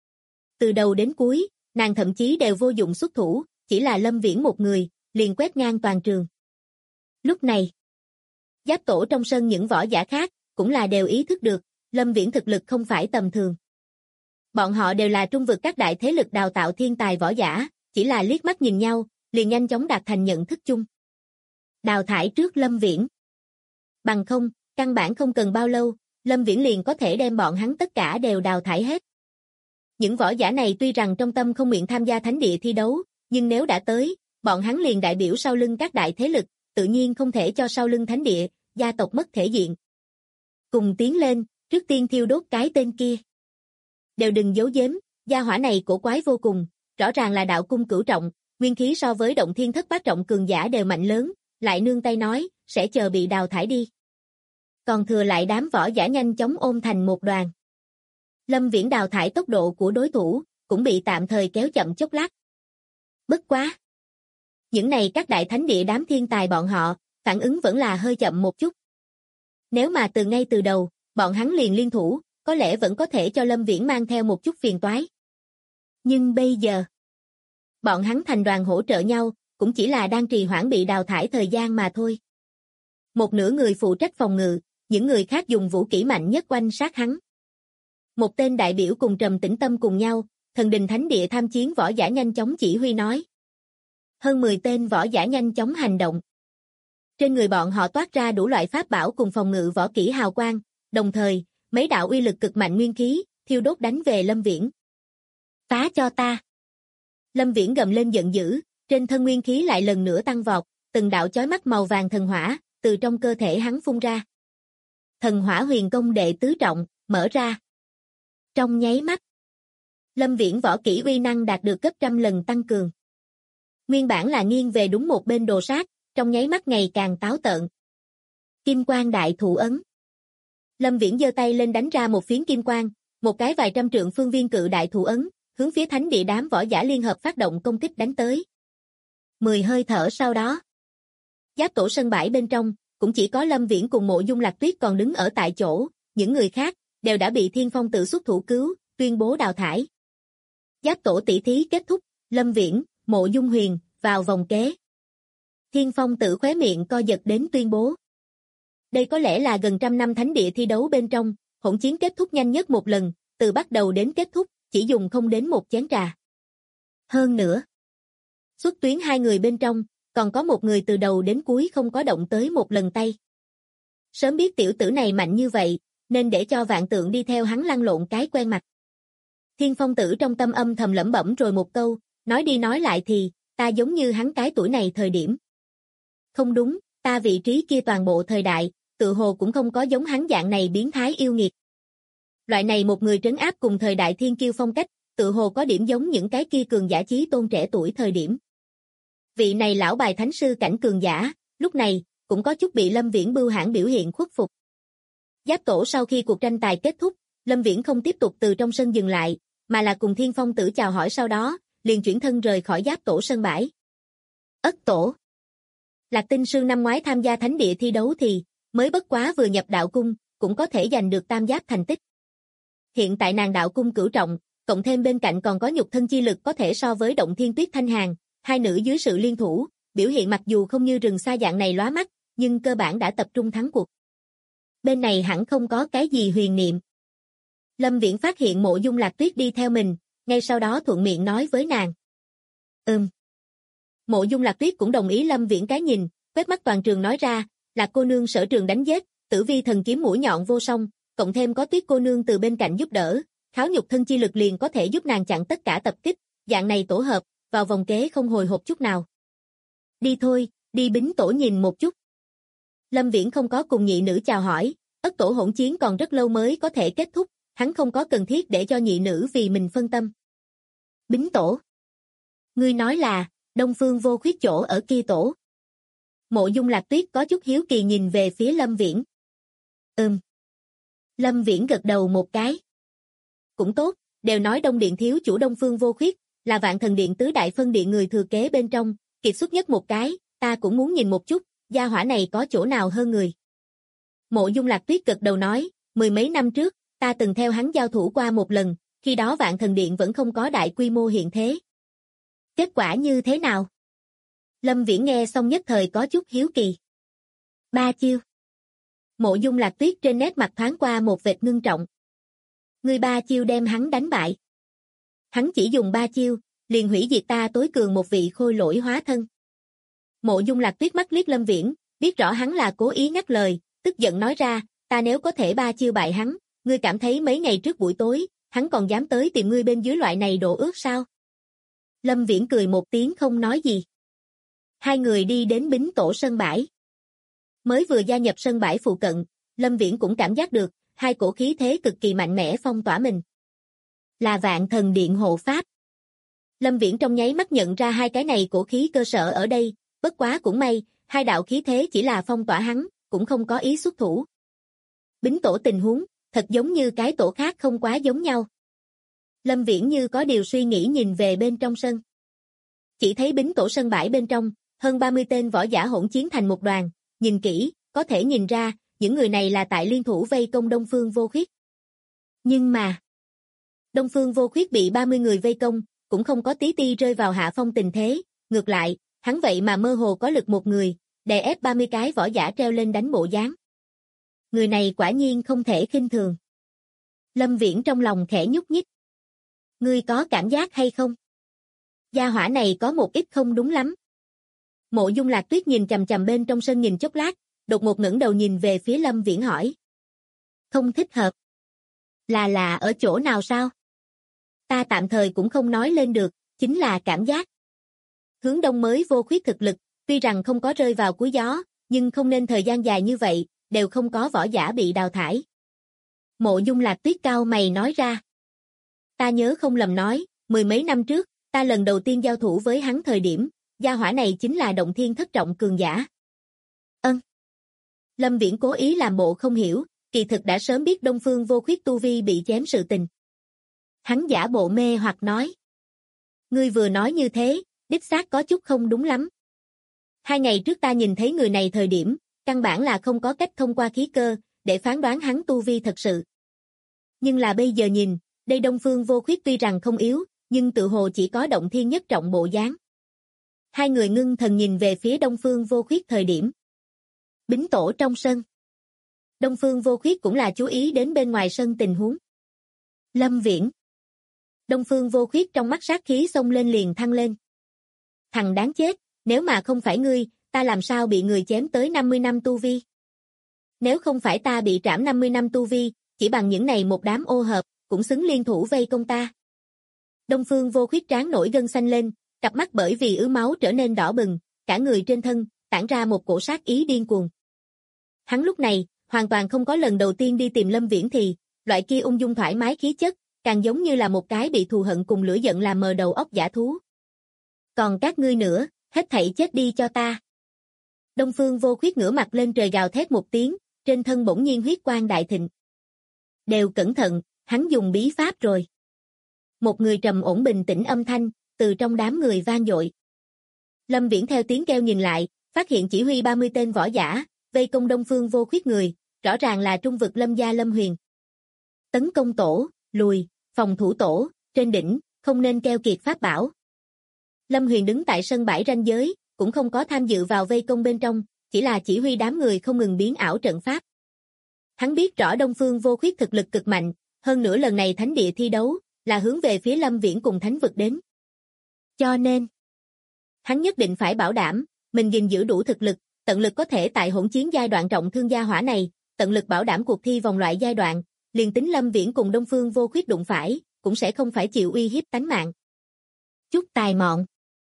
B: Từ đầu đến cuối, nàng thậm chí đều vô dụng xuất thủ, chỉ là Lâm Viễn một người, liền quét ngang toàn trường. Lúc này, giáp tổ trong sân những võ giả khác, cũng là đều ý thức được, Lâm Viễn thực lực không phải tầm thường. Bọn họ đều là trung vực các đại thế lực đào tạo thiên tài võ giả, chỉ là liếc mắt nhìn nhau, liền nhanh chóng đạt thành nhận thức chung. Đào thải trước Lâm Viễn. Bằng không, căn bản không cần bao lâu, Lâm Viễn liền có thể đem bọn hắn tất cả đều đào thải hết. Những võ giả này tuy rằng trong tâm không nguyện tham gia thánh địa thi đấu, nhưng nếu đã tới, bọn hắn liền đại biểu sau lưng các đại thế lực, tự nhiên không thể cho sau lưng thánh địa, gia tộc mất thể diện. Cùng tiến lên, trước tiên thiêu đốt cái tên kia. Đều đừng giấu giếm, gia hỏa này cổ quái vô cùng, rõ ràng là đạo cung cửu trọng, nguyên khí so với động thiên thất bát trọng cường giả đều mạnh lớn, lại nương tay nói, sẽ chờ bị đào thải đi. Còn thừa lại đám võ giả nhanh chóng ôm thành một đoàn. Lâm Viễn đào thải tốc độ của đối thủ, cũng bị tạm thời kéo chậm chốc lát. Bất quá. Những này các đại thánh địa đám thiên tài bọn họ, phản ứng vẫn là hơi chậm một chút. Nếu mà từ ngay từ đầu, bọn hắn liền liên thủ, có lẽ vẫn có thể cho Lâm Viễn mang theo một chút phiền toái. Nhưng bây giờ, bọn hắn thành đoàn hỗ trợ nhau, cũng chỉ là đang trì hoãn bị đào thải thời gian mà thôi. Một nửa người phụ trách phòng ngự, những người khác dùng vũ kỹ mạnh nhất quanh sát hắn. Một tên đại biểu cùng Trầm Tĩnh Tâm cùng nhau, Thần Đình Thánh Địa tham chiến võ giả nhanh chóng chỉ huy nói. Hơn 10 tên võ giả nhanh chóng hành động. Trên người bọn họ toát ra đủ loại pháp bảo cùng phòng ngự võ kỹ hào quang, đồng thời, mấy đạo uy lực cực mạnh nguyên khí, thiêu đốt đánh về Lâm Viễn. Phá cho ta! Lâm Viễn gầm lên giận dữ, trên thân nguyên khí lại lần nữa tăng vọt, từng đạo chói mắt màu vàng thần hỏa, từ trong cơ thể hắn phun ra. Thần hỏa huyền công đệ tứ trọng, mở ra. Trong nháy mắt, Lâm Viễn võ kỹ uy năng đạt được gấp trăm lần tăng cường. Nguyên bản là nghiêng về đúng một bên đồ sát, trong nháy mắt ngày càng táo tợn. Kim quang đại thủ ấn. Lâm Viễn giơ tay lên đánh ra một phiến kim quang, một cái vài trăm trượng phương viên cự đại thủ ấn, hướng phía thánh địa đám võ giả liên hợp phát động công kích đánh tới. 10 hơi thở sau đó, giáp tổ sân bãi bên trong, cũng chỉ có Lâm Viễn cùng Mộ Dung Lạc Tuyết còn đứng ở tại chỗ, những người khác đều đã bị Thiên Phong Tử xuất thủ cứu, tuyên bố đào thải. Giáp tổ tỷ thí kết thúc, Lâm Viễn, Mộ Dung Huyền vào vòng kế. Thiên Phong Tử khóe miệng co giật đến tuyên bố. Đây có lẽ là gần trăm năm thánh địa thi đấu bên trong, hỗn chiến kết thúc nhanh nhất một lần, từ bắt đầu đến kết thúc, chỉ dùng không đến một chén trà. Hơn nữa, xuất tuyến hai người bên trong, còn có một người từ đầu đến cuối không có động tới một lần tay. Sớm biết tiểu tử này mạnh như vậy, nên để cho Vạn Tượng đi theo hắn lăn lộn cái quen mặt. Thiên Phong Tử trong tâm âm thầm lẩm bẩm rồi một câu, nói đi nói lại thì, ta giống như hắn cái tuổi này thời điểm. Không đúng, ta vị trí kia toàn bộ thời đại, tự hồ cũng không có giống hắn dạng này biến thái yêu nghiệt. Loại này một người trấn áp cùng thời đại thiên kiêu phong cách, tự hồ có điểm giống những cái kia cường giả chí tôn trẻ tuổi thời điểm. Vị này lão bài thánh sư cảnh cường giả, lúc này, cũng có chút bị Lâm Viễn bưu hãn biểu hiện khuất phục. Giáp tổ sau khi cuộc tranh tài kết thúc, Lâm Viễn không tiếp tục từ trong sân dừng lại, mà là cùng Thiên Phong Tử chào hỏi sau đó, liền chuyển thân rời khỏi giáp tổ sân bãi. Ất tổ. Lạc Tinh Sương năm ngoái tham gia thánh địa thi đấu thì mới bất quá vừa nhập đạo cung, cũng có thể giành được tam giáp thành tích. Hiện tại nàng đạo cung cửu trọng, cộng thêm bên cạnh còn có nhục thân chi lực có thể so với Động Thiên Tuyết Thanh Hàn, hai nữ dưới sự liên thủ, biểu hiện mặc dù không như rừng sa dạng này lóa mắt, nhưng cơ bản đã tập trung thắng cuộc. Bên này hẳn không có cái gì huyền niệm. Lâm Viễn phát hiện Mộ Dung Lạc Tuyết đi theo mình, ngay sau đó thuận miệng nói với nàng. Mộ Dung Lạc Tuyết cũng đồng ý Lâm Viễn cái nhìn, quét mắt toàn trường nói ra, Lạc cô nương sở trường đánh giết, Tử Vi thần kiếm mũi nhọn vô song, cộng thêm có Tuyết cô nương từ bên cạnh giúp đỡ, kháo nhục thân chi lực liền có thể giúp nàng chặn tất cả tập kích, dạng này tổ hợp, vào vòng kế không hồi hộp chút nào. Đi thôi, đi bính tổ nhìn một chút. Lâm Viễn không có cùng nhị nữ chào hỏi, ất tổ hỗn chiến còn rất lâu mới có thể kết thúc, hắn không có cần thiết để cho nhị nữ vì mình phân tâm. Bính tổ. Ngươi nói là, Đông Phương Vô Khuyết chỗ ở kia tổ. Mộ Dung Lạc Tuyết có chút hiếu kỳ nhìn về phía Lâm Viễn. Lâm Viễn gật đầu một cái. Cũng tốt, đều nói Đông Điện thiếu chủ Đông Phương Vô Khuyết, là Vạn Thần Điện tứ đại phân điện người thừa kế bên trong, kiệt xuất nhất một cái, ta cũng muốn nhìn một chút, gia hỏa này có chỗ nào hơn người. Mộ Dung Lạc Tuyết gật đầu nói, 10 mấy năm trước, ta từng theo hắn giao thủ qua một lần, khi đó Vạn Thần Điện vẫn không có đại quy mô hiện thế. Kết quả như thế nào? Lâm Viễn nghe xong nhất thời có chút hiếu kỳ. 3 chiêu. Mộ Dung Lạc Tuyết trên nét mặt thoáng qua một vệt ngưng trọng. Ngươi 3 chiêu đem hắn đánh bại. Hắn chỉ dùng 3 chiêu, liền hủy diệt ta tối cường một vị khôi lỗi hóa thân. Mộ Dung Lạc Tuyết mắt liếc Lâm Viễn, biết rõ hắn là cố ý ngắt lời, tức giận nói ra, ta nếu có thể 3 chiêu bại hắn, ngươi cảm thấy mấy ngày trước buổi tối, hắn còn dám tới tìm ngươi bên dưới loại này đồ ước sao? Lâm Viễn cười một tiếng không nói gì. Hai người đi đến bính tổ sân bãi. Mới vừa gia nhập sân bãi phụ cận, Lâm Viễn cũng cảm giác được, hai cổ khí thế cực kỳ mạnh mẽ phong tỏa mình. Là Vạn Thần Điện hộ pháp. Lâm Viễn trong nháy mắt nhận ra hai cái này cổ khí cơ sở ở đây, bất quá cũng may, hai đạo khí thế chỉ là phong tỏa hắn, cũng không có ý xuất thủ. Bính tổ tình huống, thật giống như cái tổ khác không quá giống nhau. Lâm Viễn như có điều suy nghĩ nhìn về bên trong sân. Chỉ thấy bính tổ sân bãi bên trong, hơn 30 tên võ giả hỗn chiến thành một đoàn, nhìn kỹ, có thể nhìn ra, những người này là tại liên thủ vây công Đông Phương Vô Khuyết. Nhưng mà, Đông Phương Vô Khuyết bị 30 người vây công, cũng không có tí ti rơi vào hạ phong tình thế, ngược lại, hắn vậy mà mơ hồ có lực một người, đè ép 30 cái võ giả treo lên đánh bộ dáng. Người này quả nhiên không thể khinh thường. Lâm Viễn trong lòng khẽ nhúc nhích. Ngươi có cảm giác hay không? Gia hỏa này có một ít không đúng lắm. Mộ Dung Lạc Tuyết nhìn chằm chằm bên trong sân nhìn chốc lát, đột ngột ngẩng đầu nhìn về phía Lâm Viễn hỏi. Không thích hợp. Là ở chỗ nào sao? Ta tạm thời cũng không nói lên được, chính là cảm giác. Hướng đông mới Vô Khuyết thực lực, tuy rằng không có rơi vào cuối gió, nhưng không nên thời gian dài như vậy, đều không có võ giả bị đào thải. Mộ Dung Lạc Tuyết cao mày nói ra. Ta nhớ không lầm nói, 10 mấy năm trước, ta lần đầu tiên giao thủ với hắn thời điểm, gia hỏa này chính là Động Thiên thất trọng cường giả. Lâm Viễn cố ý làm bộ không hiểu, kỳ thực đã sớm biết Đông Phương Vô Khuyết tu vi bị chém sự tình. Hắn giả bộ mê hoặc nói. Ngươi vừa nói như thế, đích xác có chút không đúng lắm. 2 ngày trước ta nhìn thấy người này thời điểm, căn bản là không có cách thông qua khí cơ, để phán đoán hắn tu vi thật sự. Nhưng là bây giờ nhìn, đây Đông Phương Vô Khuyết tuy rằng không yếu, nhưng tự hồ chỉ có Động Thiên nhất trọng bộ dáng. Hai người ngưng thần nhìn về phía Đông Phương Vô Khuyết thời điểm. Bính tổ trong sân. Đông Phương Vô Khuyết cũng là chú ý đến bên ngoài sân tình huống. Lâm Viễn. Đông Phương Vô Khuyết trong mắt sát khí xông lên liền thăng lên. Thằng đáng chết, nếu mà không phải ngươi, ta làm sao bị người chém tới 50 năm tu vi? Nếu không phải ta bị trảm 50 năm tu vi, chỉ bằng những này một đám ô hợp, cũng xứng liên thủ vây công ta. Đông Phương Vô Khuyết trán nổi gân xanh lên, cặp mắt bởi vì ứ máu trở nên đỏ bừng, cả người trên thân, tản ra một cổ sát ý điên cuồng. Hắn lúc này, hoàn toàn không có lần đầu tiên đi tìm Lâm Viễn thì, loại kia ung dung thoải mái khí chất, càng giống như là một cái bị thù hận cùng lửa giận làm mờ đầu óc dã thú. Còn các ngươi nữa, hết thảy chết đi cho ta. Đông Phương Vô Khuyết ngửa mặt lên trời gào thét một tiếng, trên thân bỗng nhiên huyết quang đại thịnh. Đều cẩn thận, hắn dùng bí pháp rồi. Một người trầm ổn bình tĩnh âm thanh, từ trong đám người vang dội. Lâm Viễn theo tiếng kêu nhìn lại, phát hiện chỉ huy 30 tên võ giả, vây công Đông Phương Vô Khuyết người, rõ ràng là trung vực Lâm gia Lâm Huyền. Tấn công tổ, lùi, phòng thủ tổ, trên đỉnh, không nên keo kiệt pháp bảo. Lâm Huyền đứng tại sân bãi ranh giới, cũng không có tham dự vào vây công bên trong, chỉ là chỉ huy đám người không ngừng biến ảo trận pháp. Hắn biết rõ Đông Phương Vô Khuyết thực lực cực mạnh, hơn nữa lần này thánh địa thi đấu, là hướng về phía Lâm Viễn cùng thánh vực đến. Cho nên, hắn nhất định phải bảo đảm, mình gìn giữ đủ thực lực, tận lực có thể tại hỗn chiến giai đoạn trọng thương gia hỏa này, tận lực bảo đảm cuộc thi vòng loại giai đoạn, liền tính Lâm Viễn cùng Đông Phương Vô Khuyết đụng phải, cũng sẽ không phải chịu uy hiếp tánh mạng. Chút tài mọn.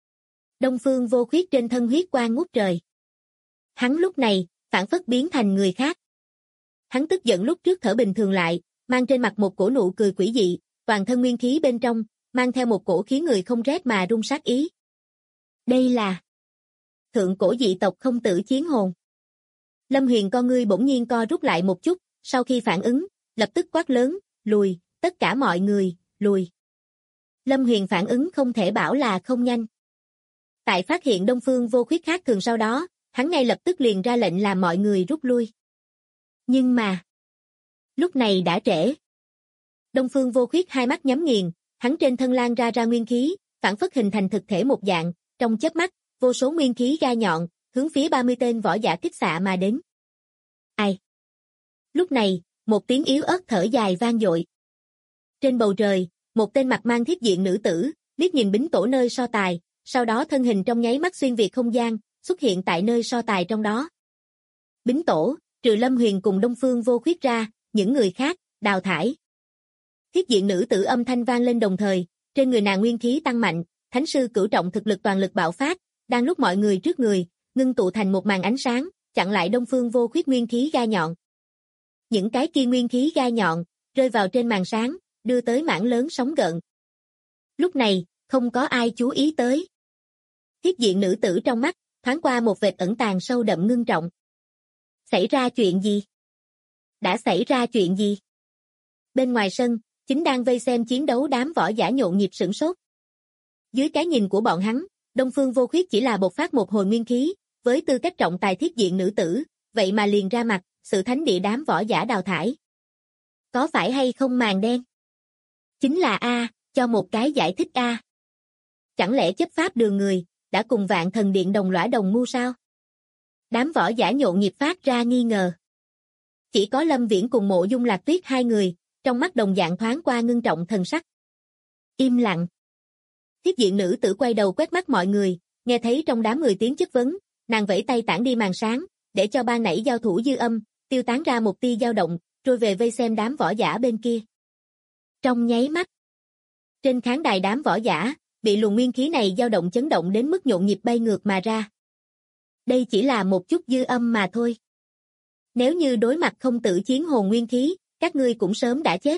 B: Đông Phương Vô Khuyết trên thân huyết quang ngút trời. Hắn lúc này, phản phất biến thành người khác. Hắn tức giận lúc trước thở bình thường lại, mang trên mặt một cổ nụ cười quỷ dị, toàn thân nguyên khí bên trong, mang theo một cổ khiến người không rét mà run sát ý. Đây là thượng cổ dị tộc không tử chiến hồn. Lâm Huyền con ngươi bỗng nhiên co rút lại một chút, sau khi phản ứng, lập tức quát lớn, lùi, tất cả mọi người, lùi. Lâm Huyền phản ứng không thể bảo là không nhanh. Tại phát hiện Đông Phương Vô Khuyết khác thường sau đó, hắn ngay lập tức liền ra lệnh làm mọi người rút lui. Nhưng mà, lúc này đã trễ. Đông Phương Vô Khuyết hai mắt nhắm nghiền, hắn trên thân lan ra nguyên khí, phản phất hình thành thực thể một dạng, trong chớp mắt, vô số nguyên khí gai nhọn, hướng phía 30 tên võ giả kích xạ mà đến. Ai? Lúc này, một tiếng yếu ớt thở dài vang dội. Trên bầu trời, một tên mặt mang thiết diện nữ tử, liếc nhìn bính tổ nơi so tài, sau đó thân hình trong nháy mắt xuyên việt không gian, xuất hiện tại nơi so tài trong đó. Bính tổ, trừ Lâm Huyền cùng Đông Phương Vô Khuyết ra, những người khác, đào thải. Thiết diện nữ tử âm thanh vang lên đồng thời, trên người nàng nguyên khí tăng mạnh, thánh sư cửu trọng thực lực toàn lực bạo phát, đang lúc mọi người trước người, ngưng tụ thành một màn ánh sáng, chặn lại Đông Phương Vô Khuyết nguyên khí gai nhọn. Những cái kia nguyên khí gai nhọn, rơi vào trên màn sáng, đưa tới mảng lớn sóng gợn. Lúc này, không có ai chú ý tới. Thiết diện nữ tử trong mắt, thoáng qua một vệt ẩn tàng sâu đậm ngưng trọng. Xảy ra chuyện gì? Đã xảy ra chuyện gì? Bên ngoài sân, chính đang vây xem chiến đấu đám võ giả nhộn nhịp sửng sốt. Dưới cái nhìn của bọn hắn, Đông Phương Vô Khuyết chỉ là bộc phát một hồi nguyên khí, với tư cách trọng tài thiết diện nữ tử, vậy mà liền ra mặt, sự thánh địa đám võ giả đào thải. Có phải hay không màn đen? Chính là A, cho một cái giải thích A. Chẳng lẽ chấp pháp đường người, đã cùng Vạn Thần Điện đồng lõa đồng mưu sao? Đám võ giả nhộn nhịp phát ra nghi ngờ. Chỉ có Lâm Viễn cùng Mộ Dung Lạc Tuyết hai người, trong mắt đồng dạng thoáng qua ngưng trọng thần sắc. Im lặng. Thiết diện nữ tử quay đầu quét mắt mọi người, nghe thấy trong đám người tiếng chất vấn, nàng vẫy tay tản đi màn sáng, để cho ban nãy giao thủ dư âm, tiêu tán ra một tia dao động, trôi về vây xem đám võ giả bên kia. Trong nháy mắt, trên khán đài đám võ giả, bị luồng nguyên khí này dao động chấn động đến mức nhộn nhịp bay ngược mà ra. Đây chỉ là một chút dư âm mà thôi. Nếu như đối mặt không tử chiến hồn nguyên khí, các ngươi cũng sớm đã chết.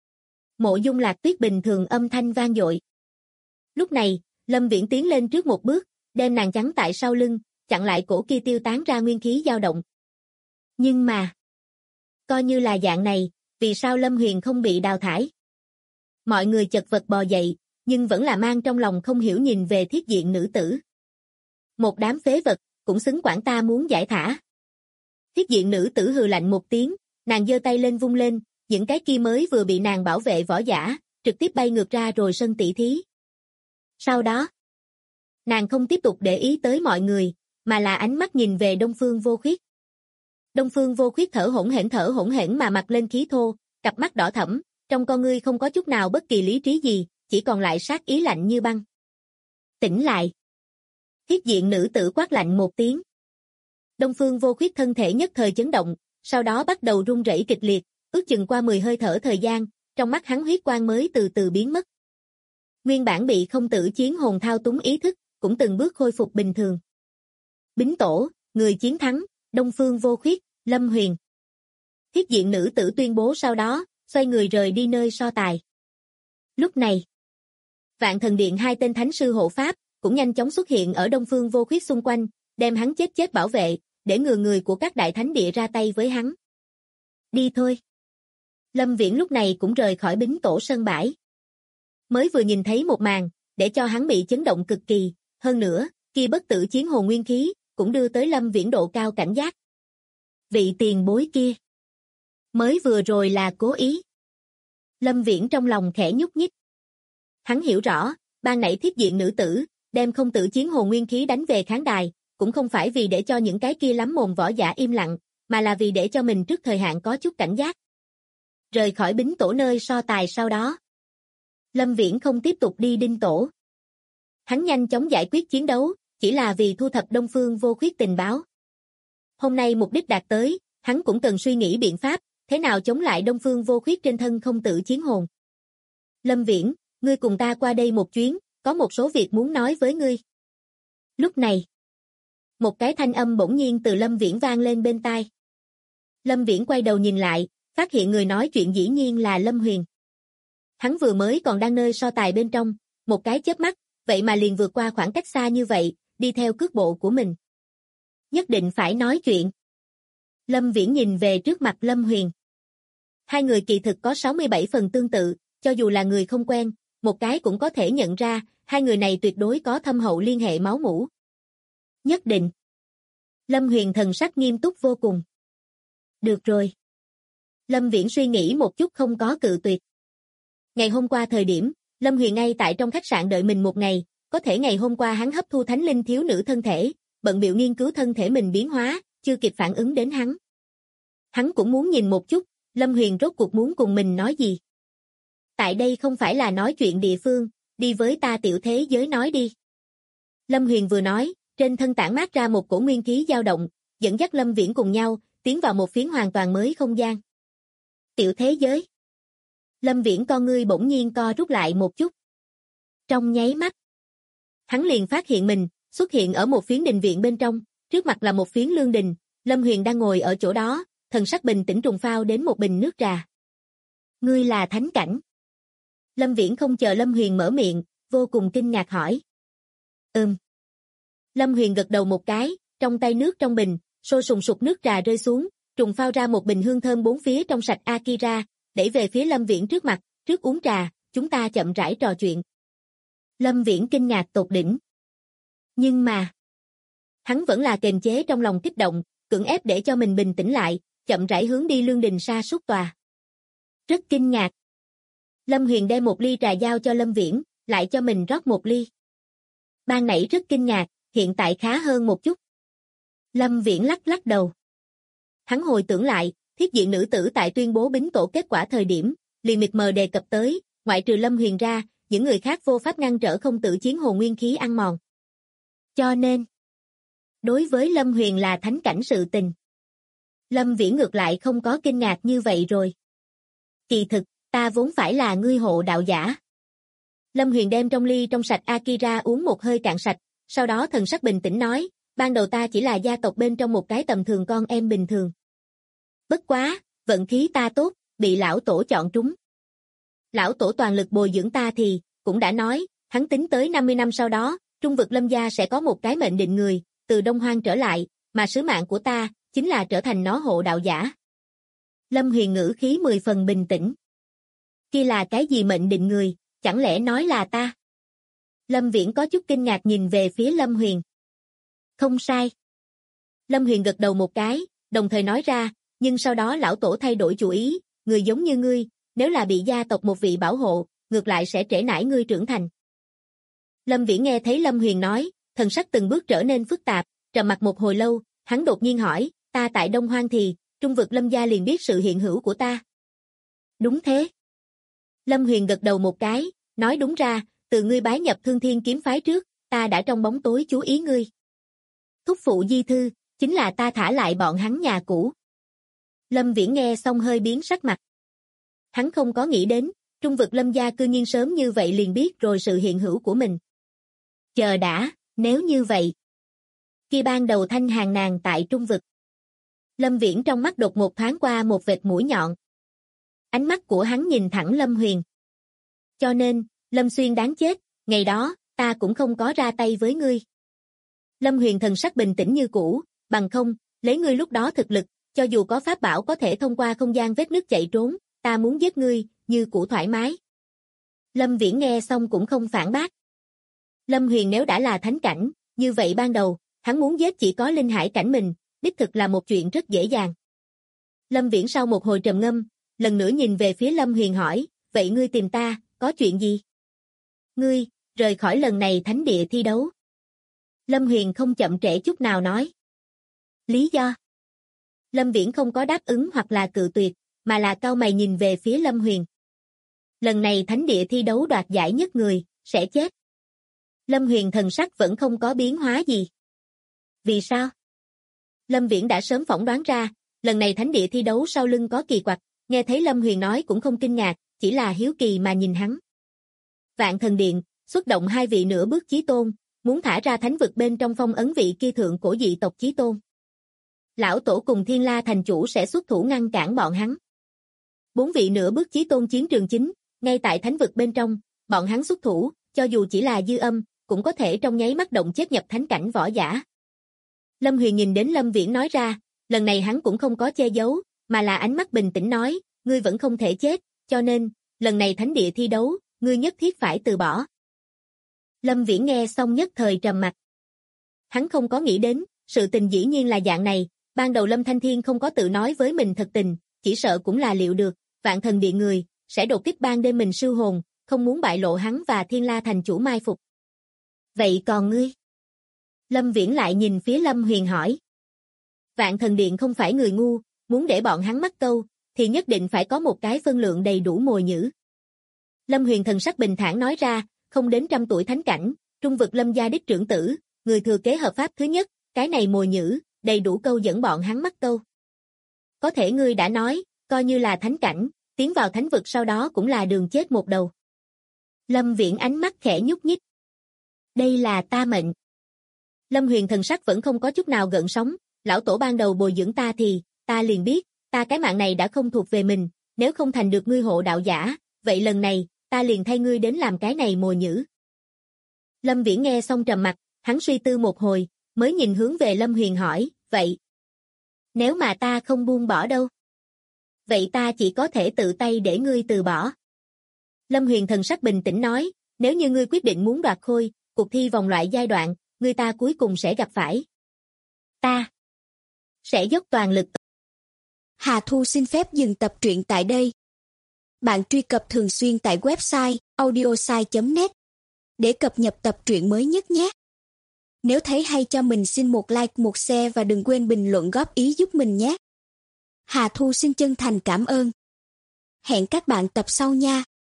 B: Mộ Dung Lạc Tuyết bình thường âm thanh vang dội. Lúc này, Lâm Viễn tiến lên trước một bước, đem nàng chắn tại sau lưng, chặn lại cổ kia tiêu tán ra nguyên khí dao động. Nhưng mà, coi như là dạng này, vì sao Lâm Huyền không bị đào thải? Mọi người chật vật bò dậy, nhưng vẫn là mang trong lòng không hiểu nhìn về thiết diện nữ tử. Một đám phế vật, cũng xứng quản ta muốn giải thả. Thiết diện nữ tử hừ lạnh một tiếng, nàng giơ tay lên vung lên, những cái kia mới vừa bị nàng bảo vệ võ giả, trực tiếp bay ngược ra rồi sân tỷ thí. Sau đó, nàng không tiếp tục để ý tới mọi người, mà là ánh mắt nhìn về Đông Phương Vô Khuyết. Đông Phương Vô Khuyết thở hổn hển mà mặt lên khí thô, cặp mắt đỏ thẫm, trong con ngươi không có chút nào bất kỳ lý trí gì, chỉ còn lại sát ý lạnh như băng. Tỉnh lại. Thiết diện nữ tử quát lạnh một tiếng. Đông Phương Vô Khuyết thân thể nhất thời chấn động, sau đó bắt đầu run rẩy kịch liệt, ước chừng qua 10 hơi thở thời gian, trong mắt hắn huyết quang mới từ từ biến mất. Nguyên bản bị không tử chiến hồn thao túng ý thức, cũng từng bước khôi phục bình thường. Bính tổ, người chiến thắng, Đông Phương Vô Khuyết, Lâm Huyền. Thiết diện nữ tử tuyên bố sau đó, xoay người rời đi nơi so tài. Lúc này, Vạn Thần Điện hai tên thánh sư hộ pháp, cũng nhanh chóng xuất hiện ở Đông Phương Vô Khuyết xung quanh, đem hắn chết bảo vệ, để người của các đại thánh địa ra tay với hắn. Đi thôi. Lâm Viễn lúc này cũng rời khỏi bính tổ sân bãi. Mới vừa nhìn thấy một màn, để cho hắn bị chấn động cực kỳ, hơn nữa, kia bất tử chiến hồn nguyên khí, cũng đưa tới Lâm Viễn độ cao cảnh giác. Vị tiền bối kia. Mới vừa rồi là cố ý. Lâm Viễn trong lòng khẽ nhúc nhích. Hắn hiểu rõ, ban nãy thiết diện nữ tử, đem không tự chiến hồn nguyên khí đánh về khán đài, cũng không phải vì để cho những cái kia lắm mồm võ giả im lặng, mà là vì để cho mình trước thời hạn có chút cảnh giác. Rời khỏi bính tổ nơi so tài sau đó. Lâm Viễn không tiếp tục đi đinh tổ. Hắn nhanh chóng giải quyết chiến đấu, chỉ là vì thu thập Đông Phương Vô Khuyết tình báo. Hôm nay mục đích đạt tới, hắn cũng cần suy nghĩ biện pháp, thế nào chống lại Đông Phương Vô Khuyết trên thân không tự chiến hồn. Lâm Viễn, ngươi cùng ta qua đây một chuyến, có một số việc muốn nói với ngươi. Lúc này, một cái thanh âm bỗng nhiên từ Lâm Viễn vang lên bên tai. Lâm Viễn quay đầu nhìn lại, phát hiện người nói chuyện dĩ nhiên là Lâm Huyền. Hắn vừa mới còn đang nơi so tài bên trong, một cái chớp mắt, vậy mà liền vượt qua khoảng cách xa như vậy, đi theo cước bộ của mình. Nhất định phải nói chuyện. Lâm Viễn nhìn về trước mặt Lâm Huyền. Hai người kỳ thực có 67 phần tương tự, cho dù là người không quen, một cái cũng có thể nhận ra, hai người này tuyệt đối có thâm hậu liên hệ máu mủ. Nhất định. Lâm Huyền thần sắc nghiêm túc vô cùng. Được rồi. Lâm Viễn suy nghĩ một chút không có cự tuyệt. Ngày hôm qua thời điểm, Lâm Huyền ngay tại trong khách sạn đợi mình một ngày, có thể ngày hôm qua hắn hấp thu thánh linh thiếu nữ thân thể, bận bịu nghiên cứu thân thể mình biến hóa, chưa kịp phản ứng đến hắn. Hắn cũng muốn nhìn một chút, Lâm Huyền rốt cuộc muốn cùng mình nói gì. Tại đây không phải là nói chuyện địa phương, đi với ta tiểu thế giới nói đi. Lâm Huyền vừa nói, trên thân tản mát ra một cổ nguyên khí dao động, dẫn dắt Lâm Viễn cùng nhau, tiến vào một phiến hoàn toàn mới không gian. Tiểu thế giới. Lâm Viễn con ngươi bỗng nhiên co rút lại một chút. Trong nháy mắt, hắn liền phát hiện mình, xuất hiện ở một phiến đình viện bên trong, trước mặt là một phiến lương đình, Lâm Huyền đang ngồi ở chỗ đó, thần sắc bình tĩnh trùng phao đến một bình nước trà. Ngươi là thánh cảnh. Lâm Viễn không chờ Lâm Huyền mở miệng, vô cùng kinh ngạc hỏi. Lâm Huyền gật đầu một cái, trong tay nước trong bình, sôi sùng sục nước trà rơi xuống, trùng phao ra một bình hương thơm bốn phía trong sạch Akira, đẩy về phía Lâm Viễn trước mặt, trước uống trà, chúng ta chậm rãi trò chuyện. Lâm Viễn kinh ngạc tột đỉnh. Nhưng mà, hắn vẫn là kiềm chế trong lòng kích động, cưỡng ép để cho mình bình tĩnh lại, chậm rãi hướng đi lương đình sa sút tòa. Rất kinh ngạc. Lâm Huyền đem một ly trà giao cho Lâm Viễn, lại cho mình rót một ly. Ban nãy rất kinh ngạc, hiện tại khá hơn một chút. Lâm Viễn lắc lắc đầu. Hắn hồi tưởng lại, thiết diện nữ tử tại tuyên bố bính tổ kết quả thời điểm, liền mịt mờ đề cập tới, ngoại trừ Lâm Huyền ra, những người khác vô pháp ngăn trở không tự chiến hồn nguyên khí ăn mòn. Cho nên, đối với Lâm Huyền là thánh cảnh sự tình. Lâm Viễn ngược lại không có kinh ngạc như vậy rồi. Kỳ thực, ta vốn phải là ngươi hộ đạo giả. Lâm Huyền đem trong ly trong sạch Akira uống một hơi cạn sạch, sau đó thần sắc bình tĩnh nói, ban đầu ta chỉ là gia tộc bên trong một cái tầm thường con em bình thường. Bất quá, vận khí ta tốt, bị lão tổ chọn trúng. Lão tổ toàn lực bồi dưỡng ta thì, cũng đã nói, hắn tính tới 50 năm sau đó, trung vực Lâm gia sẽ có một cái mệnh định người, từ Đông Hoang trở lại, mà sứ mạng của ta, chính là trở thành nó hộ đạo giả. Lâm Huyền ngữ khí 10 phần bình tĩnh. Kia là cái gì mệnh định người, chẳng lẽ nói là ta? Lâm Viễn có chút kinh ngạc nhìn về phía Lâm Huyền. Không sai. Lâm Huyền gật đầu một cái, đồng thời nói ra, nhưng sau đó lão tổ thay đổi chủ ý, người giống như ngươi, nếu là bị gia tộc một vị bảo hộ, ngược lại sẽ trễ nải ngươi trưởng thành. Lâm Viễn nghe thấy Lâm Huyền nói, thần sắc từng bước trở nên phức tạp, trầm mặc một hồi lâu, hắn đột nhiên hỏi, ta tại Đông Hoang thì, trung vực Lâm gia liền biết sự hiện hữu của ta. Đúng thế. Lâm Huyền gật đầu một cái, nói đúng ra, từ ngươi bái nhập Thương Thiên kiếm phái trước, ta đã trong bóng tối chú ý ngươi. Thúc phụ di thư, chính là ta thả lại bọn hắn nhà cũ. Lâm Viễn nghe xong hơi biến sắc mặt. Hắn không có nghĩ đến, trung vực Lâm gia cư nhiên sớm như vậy liền biết rồi sự hiện hữu của mình. Chờ đã, nếu như vậy. Khi ban đầu thanh hàng nàng tại trung vực. Lâm Viễn trong mắt đột ngột thoáng qua một vệt mũi nhọn. Ánh mắt của hắn nhìn thẳng Lâm Huyền. Cho nên, Lâm Xuyên đáng chết, ngày đó, ta cũng không có ra tay với ngươi. Lâm Huyền thần sắc bình tĩnh như cũ, bằng không, lấy ngươi lúc đó thực lực, cho dù có pháp bảo có thể thông qua không gian vết nứt chạy trốn, ta muốn giết ngươi, như cũ thoải mái. Lâm Viễn nghe xong cũng không phản bác. Lâm Huyền nếu đã là thánh cảnh, như vậy ban đầu, hắn muốn giết chỉ có linh hải cảnh mình, đích thực là một chuyện rất dễ dàng. Lâm Viễn sau một hồi trầm ngâm, lần nữa nhìn về phía Lâm Huyền hỏi, vậy ngươi tìm ta, có chuyện gì? Ngươi, rời khỏi lần này thánh địa thi đấu. Lâm Huyền không chậm trễ chút nào nói. Lý do? Lâm Viễn không có đáp ứng hoặc là cự tuyệt, mà là cau mày nhìn về phía Lâm Huyền. Lần này thánh địa thi đấu đoạt giải nhất người, sẽ chết. Lâm Huyền thần sắc vẫn không có biến hóa gì. Vì sao? Lâm Viễn đã sớm phỏng đoán ra, lần này thánh địa thi đấu sau lưng có kỳ quặc, nghe thấy Lâm Huyền nói cũng không kinh ngạc, chỉ là hiếu kỳ mà nhìn hắn. Vạn Thần Điện, xuất động 2 vị nửa bước chí tôn, muốn thả ra thánh vực bên trong phong ấn vị kia thượng cổ dị tộc chí tôn. Lão Tổ cùng Thiên La thành chủ sẽ xuất thủ ngăn cản bọn hắn. 4 vị nửa bước chí tôn chiến trường chính, ngay tại thánh vực bên trong, bọn hắn xuất thủ, cho dù chỉ là dư âm, cũng có thể trong nháy mắt động chết nhập thánh cảnh võ giả. Lâm Huyền nhìn đến Lâm Viễn nói ra, lần này hắn cũng không có che giấu, mà là ánh mắt bình tĩnh nói, ngươi vẫn không thể chết, cho nên, lần này thánh địa thi đấu, ngươi nhất thiết phải từ bỏ. Lâm Viễn nghe xong nhất thời trầm mặt. Hắn không có nghĩ đến, sự tình dĩ nhiên là dạng này, ban đầu Lâm Thanh Thiên không có tự nói với mình thật tình, chỉ sợ cũng là liệu được, Vạn Thần Điện người, sẽ đột kích ban đêm mình siêu hồn, không muốn bại lộ hắn và Thiên La thành chủ mai phục. Vậy còn ngươi? Lâm Viễn lại nhìn phía Lâm Huyền hỏi. Vạn Thần Điện không phải người ngu, muốn để bọn hắn mắc câu, thì nhất định phải có một cái phân lượng đầy đủ mồi nhử. Lâm Huyền thần sắc bình thản nói ra, không đến 100 tuổi thánh cảnh, trung vực Lâm gia đích trưởng tử, người thừa kế hợp pháp thứ nhất, cái này mồi nhử, đầy đủ câu dẫn bọn hắn mắc câu. Có thể ngươi đã nói, coi như là thánh cảnh, tiến vào thánh vực sau đó cũng là đường chết một đầu. Lâm Viễn ánh mắt khẽ nhúc nhích. Đây là ta mệnh. Lâm Huyền thần sắc vẫn không có chút nào gợn sóng, lão tổ ban đầu bồi dưỡng ta thì, ta liền biết, ta cái mạng này đã không thuộc về mình, nếu không thành được ngươi hộ đạo giả, vậy lần này, ta liền thay ngươi đến làm cái này mồi nhử. Lâm Viễn nghe xong trầm mặt, hắn suy tư một hồi, mới nhìn hướng về Lâm Huyền hỏi, vậy, nếu mà ta không buông bỏ đâu? Vậy ta chỉ có thể tự tay để ngươi từ bỏ. Lâm Huyền thần sắc bình tĩnh nói, nếu như ngươi quyết định muốn đoạt khôi, cuộc thi vòng loại giai đoạn, ngươi ta cuối cùng sẽ gặp phải. Ta sẽ dốc toàn lực.
C: Hà Thu xin phép dừng tập truyện tại đây. Bạn truy cập thường xuyên tại website audiosai.net để cập nhật tập truyện mới nhất nhé. Nếu thấy hay cho mình xin một like, một share và đừng quên bình luận góp ý giúp mình nhé. Hà Thu xin chân thành cảm ơn. Hẹn các bạn tập sau nha.